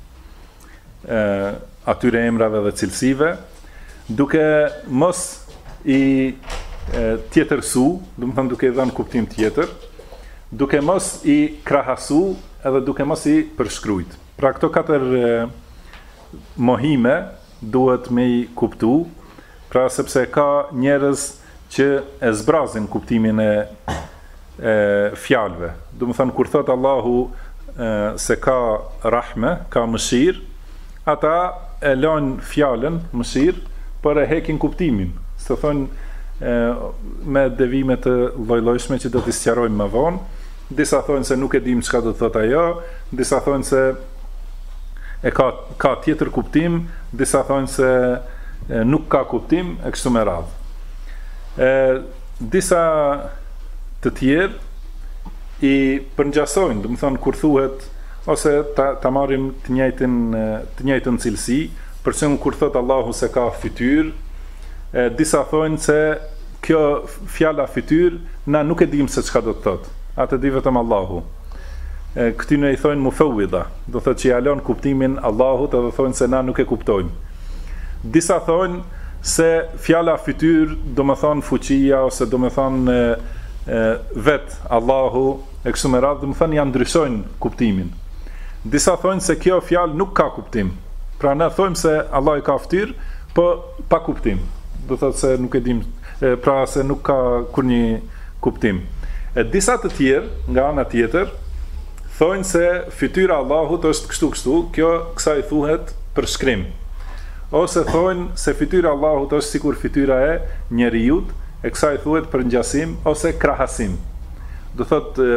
atyre emrave dhe cilësive, duke mos i tjetërsu, do të thonë duke i dhënë kuptim tjetër, duke mos i krahasu edhe duke mos i përshkruajt. Pra këto katër mohime duhet me i kuptu, pra sepse ka njerëz që e zbrazin kuptimin e fjalëve. Do të thonë kur thot Allahu se ka rahme, ka mëshirë, ata e lajnë fjalën mëshirë, por e hekin kuptimin. Se thonë me devime të lloj-llojshme që do t'i sqarojmë më vonë. Disa thonë se nuk e dim çka do të thotë ajo, disa thonë se e ka tjetër kuptim, disa thonë se nuk ka kuptim e kështu me radhë. Disa të tjerë i përngjasojnë, do të thonë kur thuhet ose ta marrim të njëjtën cilësi, për shembull kur thot Allahu se ka fytyrë, disa thonë se kjo fjala fytyr na nuk e dim se çka do të thotë. Atë di vetëm Allahu. Këty ne i thonë mufawwida, do thotë që ja lën kuptimin Allahut edhe thonë se na nuk e kuptojmë. Disa thonë se fjala fytyr do të thonë fuqia ose do të thonë vet Allahu e kështu me radhë, do të thonë ja ndryshojnë kuptimin. Disa thonë se kjo fjalë nuk ka kuptim. Pra ne thojmë se Allah i ka fytyrë, po pa kuptim. Do thotë se nuk e dim, pra se nuk ka kur një kuptim. Disa të tjerë, nga ana tjetër, thonë se fytyra Allahut është kështu, kjo kësaj thuhet përshkrim. Ose thonë se fytyra Allahut është sikur fytyra e njeriut, e kësaj thuhet përngjasim ose krahasim. Do thotë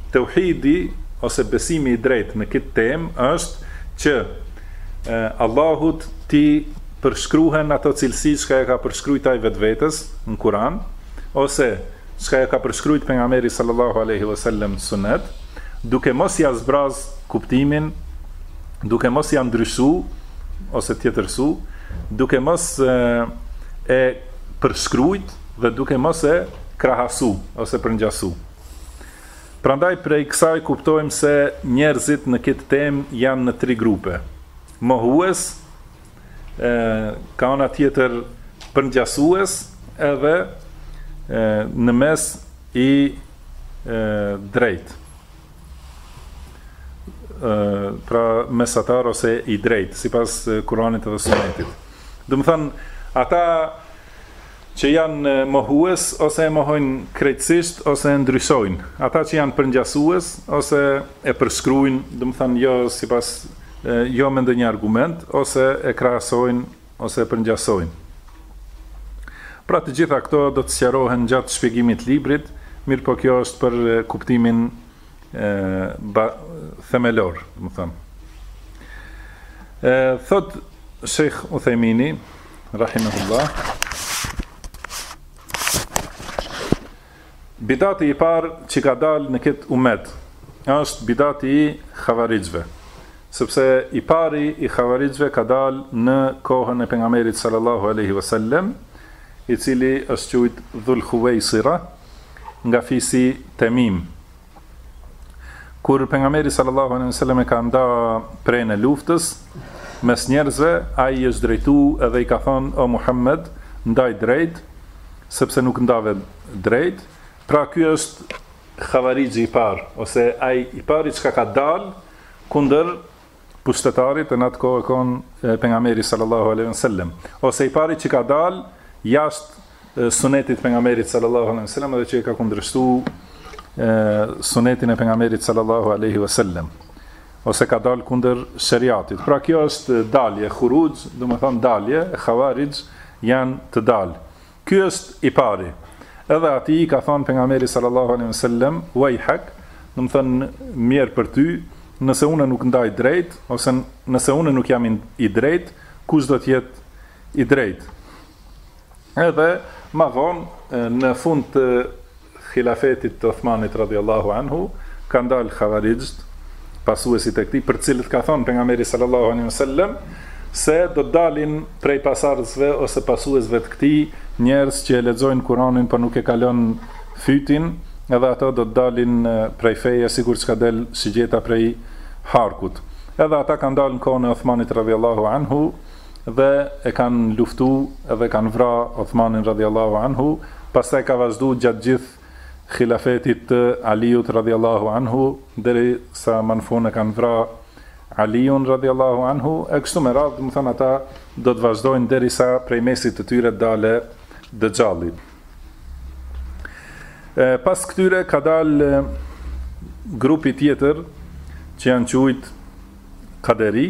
tauhidi ose besimi i drejtë në këtë temë është që Allahut ti përshkruhen ato cilësi që e ka përshkruajt ai vetvetes në Kur'an, ose që e ka përshkruajt pejgamberi sallallahu alaihi wasallam në sunet, duke mos ia zbraz kuptimin, duke mos ia ndryshu ose tjetërsu, duke mos e përshkruajt dhe duke mos e krahasu ose përngjasu. Prandaj prej kësaj kuptojmë se njerëzit në këtë temë janë në 3 grupe. Mohues, ka ana tjetër përngjasues, edhe në mes i drejt. Pra mesatar ose i drejt, sipas Kuranit dhe Sunetit. Do të thënë, ata që janë mohues ose e mohojnë krejtësisht ose e ndryshojnë. Ata që janë përngjasues ose e përshkruajnë, do të thënë jo sipas jo me ndonjë argument, ose e krahasojnë ose e përngjasojnë. Pra të gjitha këto do të sqarohen gjatë shpjegimit të librit, mirë po kjo është për kuptimin themelor, më thëmë. Thot Sheikh Uthejmini, rahimahullah, bidati i parë që ka dalë në këtë umet, është bidati i Khawarijve, sepse i pari i Khawarijve ka dalë në kohën e pejgamberit sallallahu alaihi wasallam, i cili është quajt Dhul Khuwaisira, nga fisi Temim. Kur pejgamberi sallallahu alaihi wasallam e ka nda prej në luftës mes njerëzve, ai është drejtu edhe i ka thonë: "O Muhammed, ndaj drejt, sepse nuk ndave drejt." Pra ky është Khawariji i parë, ose ai i pari që ka dalë kundër pushtetarit, në atë kohë konë pejgamberi sallallahu alaihi wasallam, ose i pari që ka dalë jashtë sunetit pejgamberit sallallahu alaihi wasallam, dhe që ka kundërshtuar sunetin e pejgamberit sallallahu alaihi wasallam, ose ka dalë kundër shariatit. Pra kjo është dalje, khuruj, do të thonë dalje, Khawarij janë të dalë. Ky është i pari. Edhe ati ka thonë pejgamberi sallallahu alaihi wasallam: "Wajhak", do të thonë mirë për ty, nëse unë nuk ndaj drejt, ose nëse unë nuk jam i drejt, kush do të jetë i drejt? Edhe ma vonë, në fund të khilafetit të Uthmanit radhiyallahu anhu, ka ndalë Khawarijt, pasuesit e këtij, për cilët ka thonë pejgamberi sallallahu alaihi wasallam se do të dalin prej pasardhësve ose pasuesve të këtij njerëz që e lexojnë Kur'anin por nuk e kalon fytin, edhe ato do të dalin prej feje, sikur që ka del shigjeta prej harkut. Edhe ata kanë dalë në kohën e Uthmanit radhiyallahu anhu dhe e kanë luftu edhe kanë vra Uthmanin radhiyallahu anhu, pastaj ka vazhdu gjatë gjithë khilafetit të Aliut radhiyallahu anhu, deri sa më në fund e kanë vra Aliun radhiyallahu anhu, e kështu me radhë, do të thonë ata do të vazhdojnë derisa prej mesit të tyre dale Dëxhalli. Pas këtyre ka dalë grupi tjetër që janë quajt Kaderi.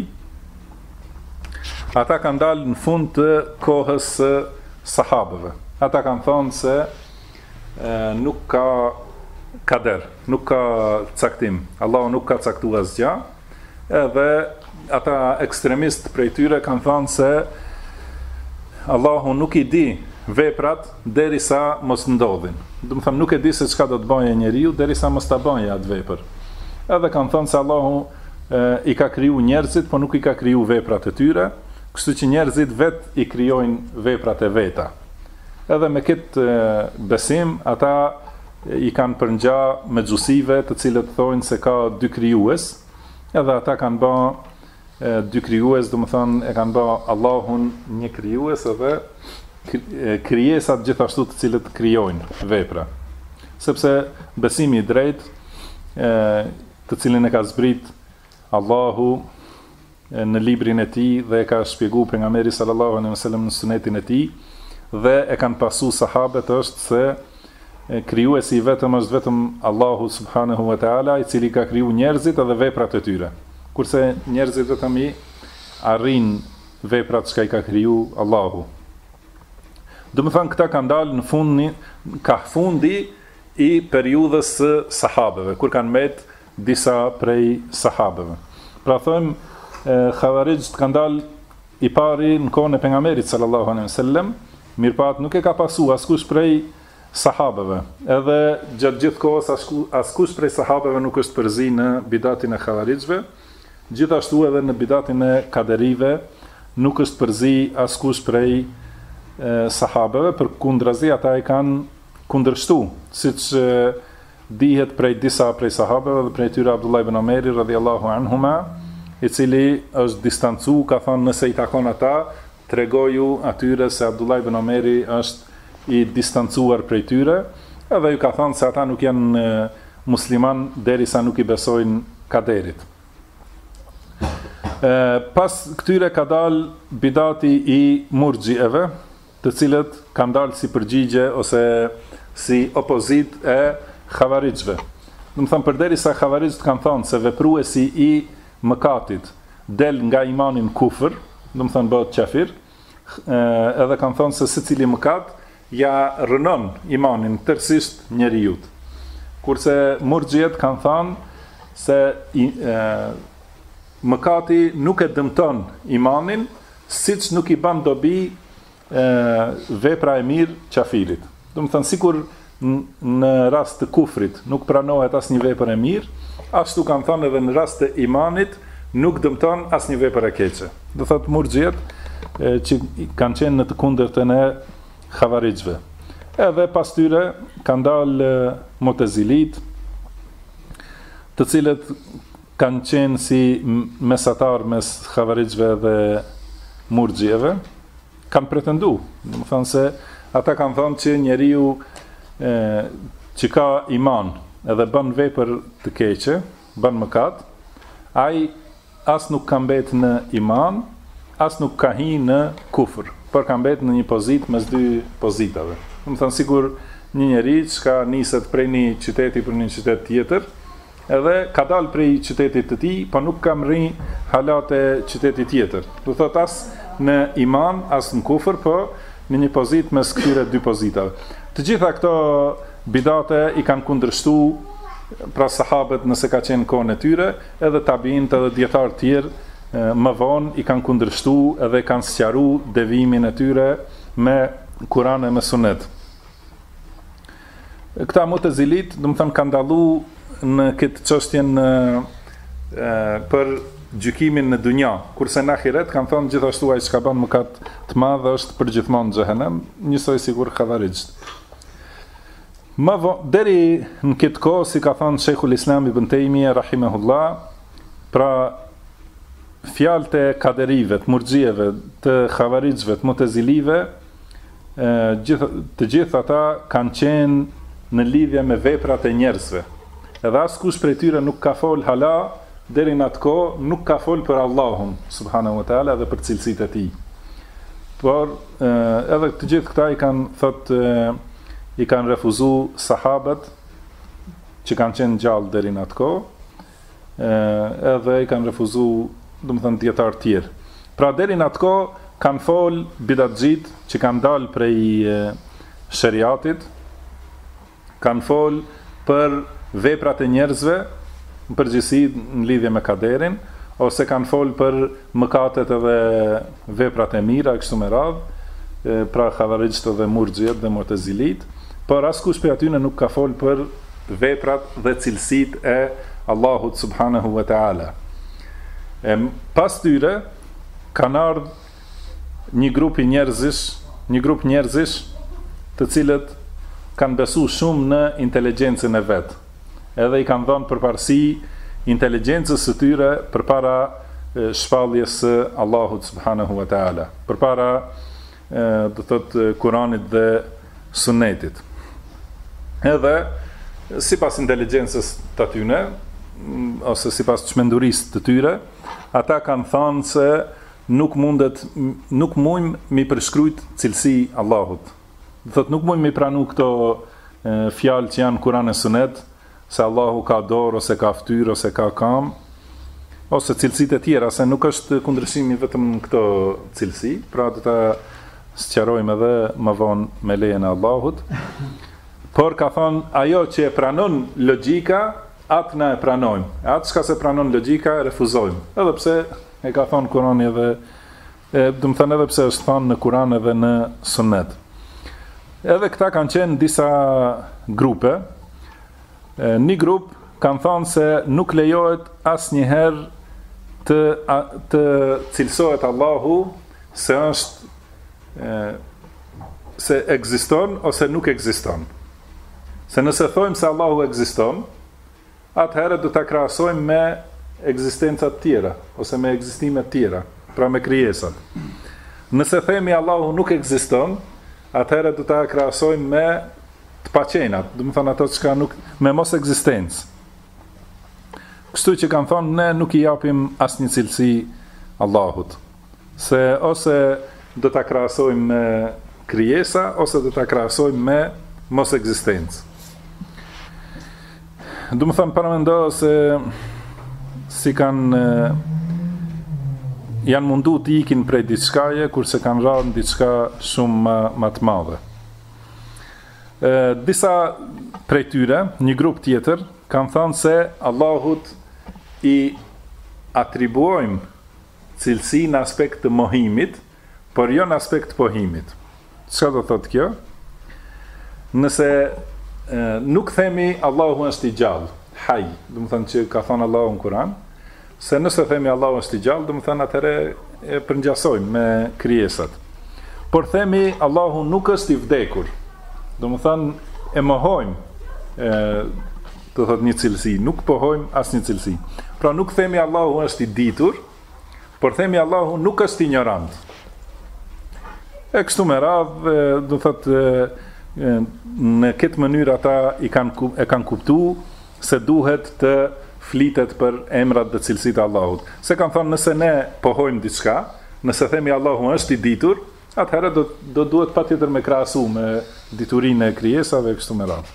Ata kanë dalë në fund të kohës së sahabëve. Ata kanë thonë se nuk ka kader, nuk ka caktim. Allahu nuk ka caktuar asgjë. Edhe ata ekstremistë prej tyre kanë thonë se Allahu nuk i di veprat derisa mos ndodhin. Do të them nuk e di se çka do të bëjë njeriu derisa mos ta bëjë atë vepër. Edhe kanë thënë se Allahu i ka kriju njerëzit, por nuk i ka kriju veprat e tyre, kështu që njerëzit vet i krijojnë veprat e veta. Edhe me këtë besim ata i kanë përngja me xhusive, të cilët thonë se ka dy krijues. Edhe ata kanë bë dy krijues, do të thonë e kanë bë Allahun një krijues edhe krijesat gjithashtu të cilët krijojnë vepra. Sepse besimi i drejtë të cilin e ka zbrit Allahu në librin e tij dhe e ka shpjeguar pejgamberi sallallahu alaihi wasallam në sunetin e tij dhe e kanë pasu sahabët, është se krijuesi i vetëm është vetëm Allahu subhanahu wa taala, i cili ka kriju njerëzit edhe veprat e tyre. Kurse njerëzit vetëm i arrin veprat që i ka kriju Allahu. Do të thënë këta kanë dalë në fundi i periudhës së sahabeve, kur kanë mbet disa prej sahabeve. Pra thojmë, Khawarijt kanë dalë i pari në kohën e pejgamberit sallallahu alaihi wasallam, mirëpat nuk e ka pasu askush prej sahabeve. Edhe gjatë gjithë kohës askush prej sahabeve nuk është përzi në bidatin e Khawarijve, gjithashtu edhe në bidatin e kaderive nuk është përzi askush prej sahabeve, për kundrazi ata e kanë kundërshtu, siç dihet prej disa prej sahabeve dhe prej tyre Abdullah ibn Omeri radhiyallahu anhuma, i cili është distancu, ka thënë nëse i takon ata, tregoju atyre se Abdullah ibn Omeri është i distancuar prej tyre, edhe ju ka thënë se ata nuk janë musliman derisa nuk i besojnë kaderit. Pas këtyre ka dalë bidati i murxhieve, të cilët kanë dalë si përgjigje ose si opozit e Khawarijve. Do të thënë përderisa Khawarijt kanë thënë se vepruesi i mëkatit del nga imani në kufër, do të thënë bëhet kafir, edhe kanë thënë se secili mëkat ja rënon imanin tërësisht njeriut. Kurse murxhiet kanë thënë se mëkati nuk e dëmton imanin, siç nuk i bën dobi vepra e mirë kafirit. Do të thënë sikur në rast të kufrit nuk pranohet asnjë vepër e mirë, ashtu kanë thënë edhe në rast të imanit nuk dëmton asnjë vepër e keqe. Do thotë murxhiet që kanë qenë në të kundërtën e Khawarijve. Edhe pas tyre kanë dalë Mu'tazilit, të cilët kanë qenë si mesatar mes Khawarijve dhe murxhieve, kanë pretendu. Do të thonë se ata kanë thënë që njeriu që ka iman edhe bën vepër të keqe, bën mëkat, ai as nuk ka mbet në iman, as nuk ka hi në kufër, por ka mbet në një pozitë mes dy pozitave. Do të thënë sikur një njeri që ka niset prej një qyteti për një qytet tjetër, edhe ka dalë prej qytetit të tij, po nuk ka mri halat e qytetit tjetër. Do thotë as në iman, as në kufër, po në një pozitë mes këtyre dy pozitave. Të gjitha këto bidate i kanë kundërshtu pra sahabët nëse ka qenë kohën e tyre, edhe tabiinët edhe dietarë tjerë më vonë i kanë kundërshtu edhe kanë sqaru devimin e tyre me Kur'an e me Sunet. Këta Mu'tazilit, do të thënë, kanë dallu në këtë çështjen për gjykimin në dunja, kurse në ahiret kanë thënë gjithashtu ai çka bën mëkat të madh është përgjithmonë në xhehenem, njësoj sigur Khawarijt. Deri në këtë kohë, si ka thënë Sheikhul Islam Ibn Taymija rahimahullah, pra fjalët e kaderive, të murxhieve, të Khawarijve, të Mu'tazilive, të gjithë ata kanë qenë në lidhje me veprat e njerëzve. Edhe askush prej tyre nuk ka fol hala, deri në atë kohë nuk ka fol për Allahun subhanahu wa taala dhe për cilësitë e tij. Por edhe të gjithë këta i kanë refuzu sahabët që kanë qenë gjallë deri në atë kohë, edhe i kanë refuzu, do të thënë, dietar tjerë. Pra deri në atë kohë kanë fol bidatxhit që kanë dalë prej shariatit, kanë fol për veprat e njerëzve, në përgjithësi në lidhje me kaderin, ose kanë fol për mëkatet edhe veprat e mira, kështu me radhë, pra Khawarijt dhe murxhiet dhe Mu'tazilit, por askush prej atyre nuk ka fol për veprat dhe cilësitë e Allahut subhanahu wa taala. Pas tyre kanë ardhur një grup njerëzish, të cilët kanë besu shumë në inteligjencën e vet. Edhe i kanë dhënë përparësi inteligjencës së tyre përpara shpalljes së Allahut subhanahu wa taala, përpara do thotë Kuranit dhe Sunetit. Edhe sipas inteligjencës të tyre, ose sipas çmendurisë të tyre, ata kanë thënë se nuk mundem mi përshkruajt cilësi Allahut. Do thotë nuk mundem mi pranu këto fjalë që janë Kur'an e Sunet, se Allahu ka dorë, ose ka fytyrë, ose ka kam, ose cilësitë e tjera, se nuk është kundërshimi vetëm në këto cilësi, pra do ta sqarojmë edhe më vonë me lejen e Allahut. Por ka thonë, ajo që e pranon logjika, atë na e pranojmë. Atë çka se pranon logjika, e refuzojmë. Edhe pse e ka thonë Kurani edhe, do të thënë edhe pse është thonë në Kur'an edhe në Sunet. Edhe këta kanë qenë disa grupe. Një grup kanë thonë se nuk lejohet asnjëherë të cilësohet Allahu se është se ekziston ose nuk ekziston. Se nëse thojmë se Allahu ekziston, atëherë do ta krahasojmë me ekzistencat tjera ose me ekzistimet tjera, pra me krijesat. Nëse themi Allahu nuk ekziston, atëherë do ta krahasojmë me të paqenat, do të thonë ato që nuk me mos ekzistencë. Kështu që kanë thonë ne nuk i japim asnjë cilësi Allahut. Se ose do ta krahasojmë me krijesa ose do ta krahasojmë me mos ekzistencë. Do të them paramendo se si kanë janë mundu të ikin prej diçkaje kurse kanë rënë në diçka shumë më të madhe. Disa prej tyre, një grup tjetër, kanë thënë se Allahut i atribuojmë cilësi në aspekt të mohimit, por jo në aspekt të pohimit. Çka do thotë kjo? Nëse nuk themi Allahu është i gjallë, haj, do të thënë që ka thënë Allahu në Kur'an, se nëse themi Allahu është i gjallë, do të thënë atëherë e përngjasojmë me krijesat. Por themi Allahu nuk është i vdekur, do të thënë e mohojmë do thotë një cilësi, nuk pohojmë asnjë cilësi. Pra nuk themi Allahu është i ditur, por themi Allahu nuk është ignorant. E kështu me radhë, do thotë në këtë mënyrë ata e kanë kuptuar se duhet të flitet për emrat dhe cilësitë e Allahut. Se kanë thënë nëse ne pohojmë diçka, nëse themi Allahu është i ditur, atëherë do duhet patjetër me krahasu me diturinë e krijesave kështu me radhë.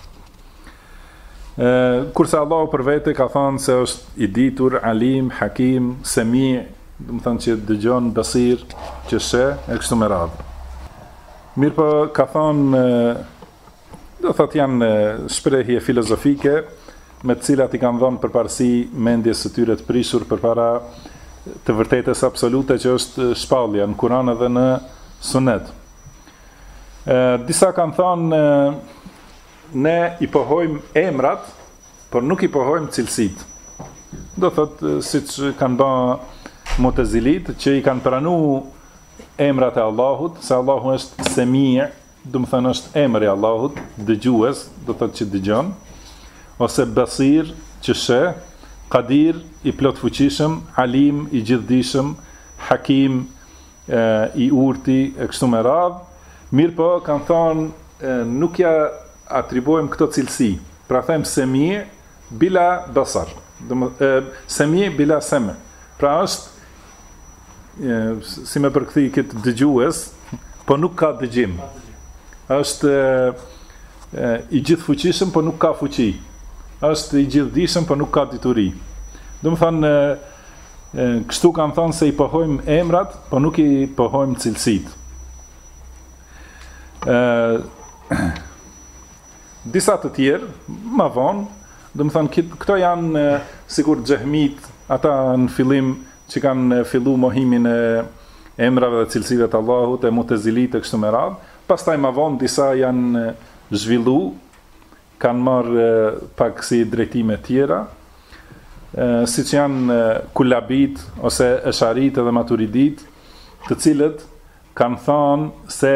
Kurse Allahu për vete ka thënë se është i ditur, alim, hakim, semi, do të thënë që dëgjon, basir, që sheh e kështu me radhë. Mirë po ka thënë, do thotë janë shprehje filozofike me të cilat i kanë dhënë përparësi mendjes së tyre të prishur përpara të vërtetës absolute që është shpallja në Kur'an edhe në Sunet. Disa kanë thënë ne i pohojmë emrat, por nuk i pohojmë cilësitë. Do thotë siç kanë bërë Mu'tazilit që i kanë pranuar emrat e Allahut, se Allahu është Semi', do të thënë është emri i Allahut, dëgjues, do thotë që dëgjon, ose Basir, që sheh, Qadir, i plot fuqishëm, Alim, i gjithdijshëm, Hakim, i urti, e kështu me radhë. Mirë po, kanë thonë, nuk ja atribuojmë këto cilësi. Pra them Semi' bila basar. Semi' bila sem'. Pra është, si me përkthi këtë dëgjues, po nuk ka dëgjim. Është i gjithfuqishëm, po nuk ka fuqi. Është i gjithdijshëm, po nuk ka dituri. Do të thonë, kështu kanë thonë se i pohojmë emrat, po nuk i pohojmë cilësitë. Disa të tjerë, më vonë, do të thonë këto janë sikur xehmit, ata në fillim që kanë fillu mohimin e emrave dhe cilësive të Allahut, e Mu'tazilit e kështu me radhë. Pastaj më vonë disa janë zhvillu, kanë marrë pak si drejtime tjera, siç janë Kullabit ose Esharit edhe Maturidit, të cilët kanë thënë se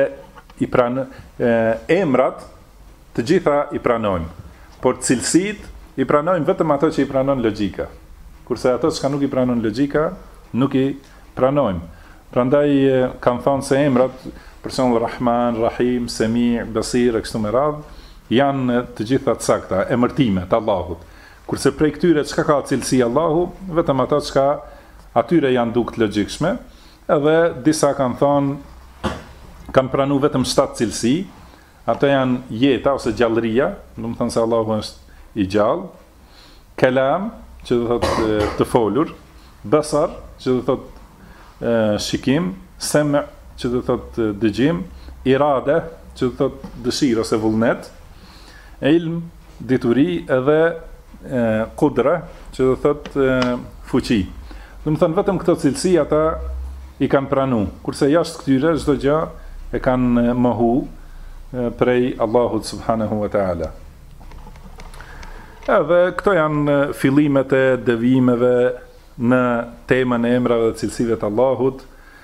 emrat të gjitha i pranojmë, por cilësitë i pranojmë vetëm ato që i pranon logjika. Kurse ato që nuk i pranon logjika, nuk i pranojmë. Prandaj kanë thënë se emrat, për shembull Rahman, Rahim, Semi', Basir e kështu me radhë, janë të gjitha të sakta, emërtime të Allahut. Kurse prej këtyre çka ka cilësi Allahu, vetëm ato çka atyre janë duke të logjikshme, edhe disa kanë thënë kanë pranuar vetëm 7 cilësi, ato janë jeta ose gjallëria, do të thonë se Allahu është i gjallë, kalam, që do thotë të folur, basar, që do thotë shikim, sem', që do thotë dëgjim, irade, që do thotë dëshirë ose vullnet, ilm, dituri edhe kudra, që do thot fuqi. Do të thënë vetëm këto cilësi ata i kanë pranu, kurse jashtë këtyre çdo gjë e kanë mohu prej Allahut subhanahu wa ta'ala. Edhe këto janë fillimet e devijimeve në temën e emrave dhe cilësive të Allahut.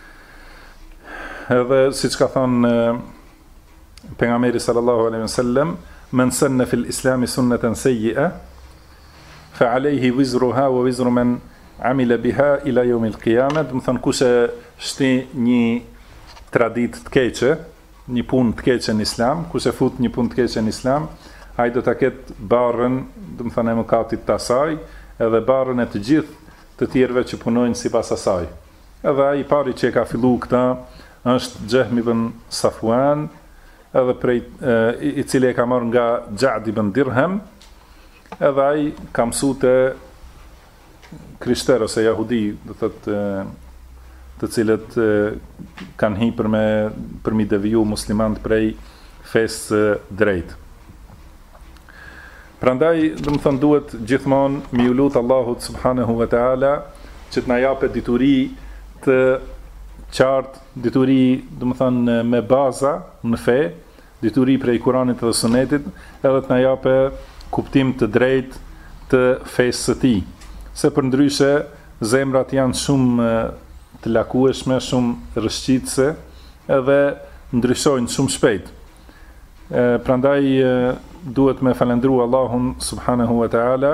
Edhe siç ka thënë pejgamberi sallallahu alaihi wasallam, men sanna fil islami sunnatan sayyi'a fa alayhi wizruha wa wizru man amila biha ila yawm al-qiyamah. Do të thënë kush e shti një traditë të keqe, një punë të keqe në islam, kush e fut një punë të keqe në islam, ai do ta ketë barrën, do të thënë e mëkatit të asaj, edhe barrën e të gjithë të tjerëve që punojnë sipas asaj. Edhe ai i pari që e ka filluar këtë është Jahm ibn Safwan, edhe prej i cili e ka marrë nga Ja'd ibn Dirham, edhe ai ka mësuar te krishterë ose jahudi, do thotë të cilët kanë hipur për mi deviju muslimanët prej fesë drejtë. Prandaj, do të thënë, duhet gjithmonë mi u lut Allahut subhanahu wa ta'ala që të na japë dituri të qartë, dituri, do të thënë, me baza në fe, dituri prej Kuranit dhe Sunetit, edhe të na japë kuptim të drejtë të fesë së tij. Se përndryshe zemrat janë shumë të lakueshme, shumë rrëshqitëse, edhe ndryshojnë shumë shpejt. Prandaj duhet me falendru Allahun subhanahu wa ta'ala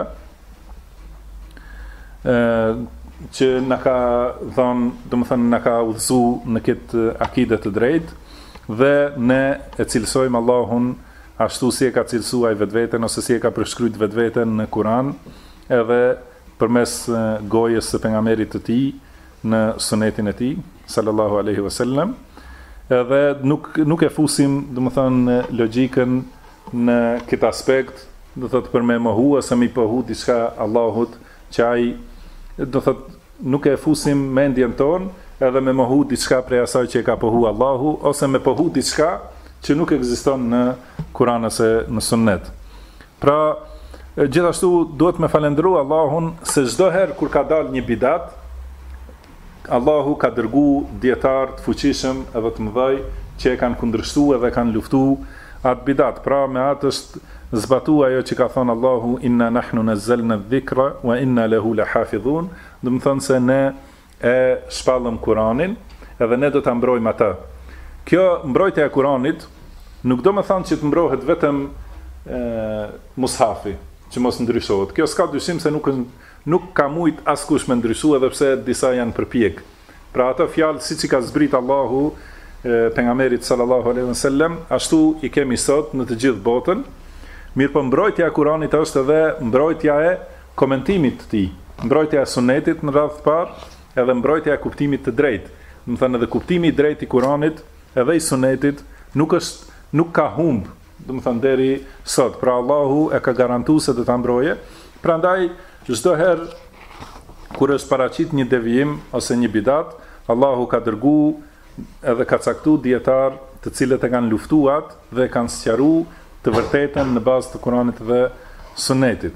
që na ka dhënë, domethënë na ka udhëzu në këtë akide të drejtë, dhe ne e cilësojmë Allahun ashtu si e ka cilësuar vetveten ose si e ka përshkruajtur vetveten në Kur'an, edhe përmes gojës së pejgamberit të tij në sunetin e tij sallallahu alaihi wasallam. Edhe nuk e fusim, domethënë, logjikën në këtë aspekt, do thotë për me mohu ose me pohu diçka Allahut, që ai, do thotë, nuk e fusim mendjen tonë edhe me mohu diçka prej asaj që e ka pohu Allahu, ose me pohu diçka që nuk ekziston në Kur'an ose në Sunnet. Pra, gjithashtu duhet me falendëru Allahun se çdo herë kur ka dalë një bidat, Allahu ka dërgu dietar të fuqishëm edhe të mëdhej që e kanë kundërshtuar edhe kanë luftuar atë bidat. Pra me atë është zbatuar ajo që ka thënë Allahu, inna nahnu nazzalna dhikra wa inna lahu lahafidhun. Do të thonë se ne e shpallëm Kur'anin edhe ne do ta mbrojmë atë. Kjo mbrojtja e Kur'anit nuk do të thonë që të mbrohet vetëm mushafi, që mos ndryshohet. Kjo s'ka dyshim se nuk ka mujt askush me ndryshu, edhe pse disa janë përpjek. Pra ato fjalë siç i ka zbrit Allahu pejgamberit sallallahu alaihi wasallam, ashtu i kemi sot në të gjithë botën. Mirëpo mbrojtja e Kuranit është edhe mbrojtja e komentimit të tij, mbrojtja e sunetit në radhë të parë, edhe mbrojtja e kuptimit të drejtë. Do të thënë edhe kuptimi i drejtë i Kuranit edhe i sunetit nuk ka humb, do të thënë deri sot. Pra Allahu e ka garantuar se do ta mbrojë. Prandaj çdo herë kur është paraqit një devijim ose një bidat, Allahu ka dërguar edhe ka caktuar dietar të cilët e kanë luftuar dhe kanë sqaruar të vërtetën në bazë të Kuranit dhe Sunetit.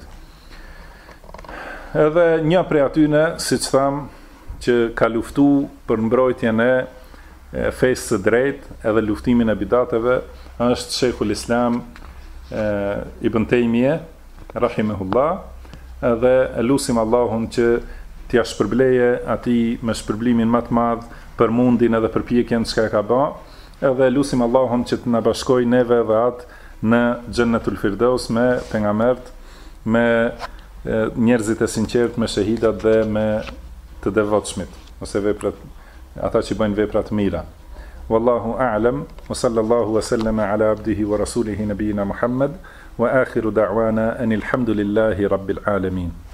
Edhe një prej atyne, siç tham, që ka luftuar për mbrojtjen e fesë së drejtë edhe luftimin e bidateve, është Sheikhul Islam Ibn Taymije rahimahullah, edhe e lusim Allahun që t'ia shpërbleje atij me shpërblimin më të madh për mundin edhe për pjekjen që ka bë, edhe lusim Allahun që të na bashkojë neve dhe atë në Xhennetul Firdaus me pejgambert, me njerëzit e sinqert, me shahidat dhe me të devotshmit, ose veprat, ata që bëjnë vepra të mira. Wallahu a'lam, wa sallallahu wa sallama ala abdihi wa rasulihi nabiyina Muhammad, wa akhiru da'wana anil hamdulillahi rabbil alamin.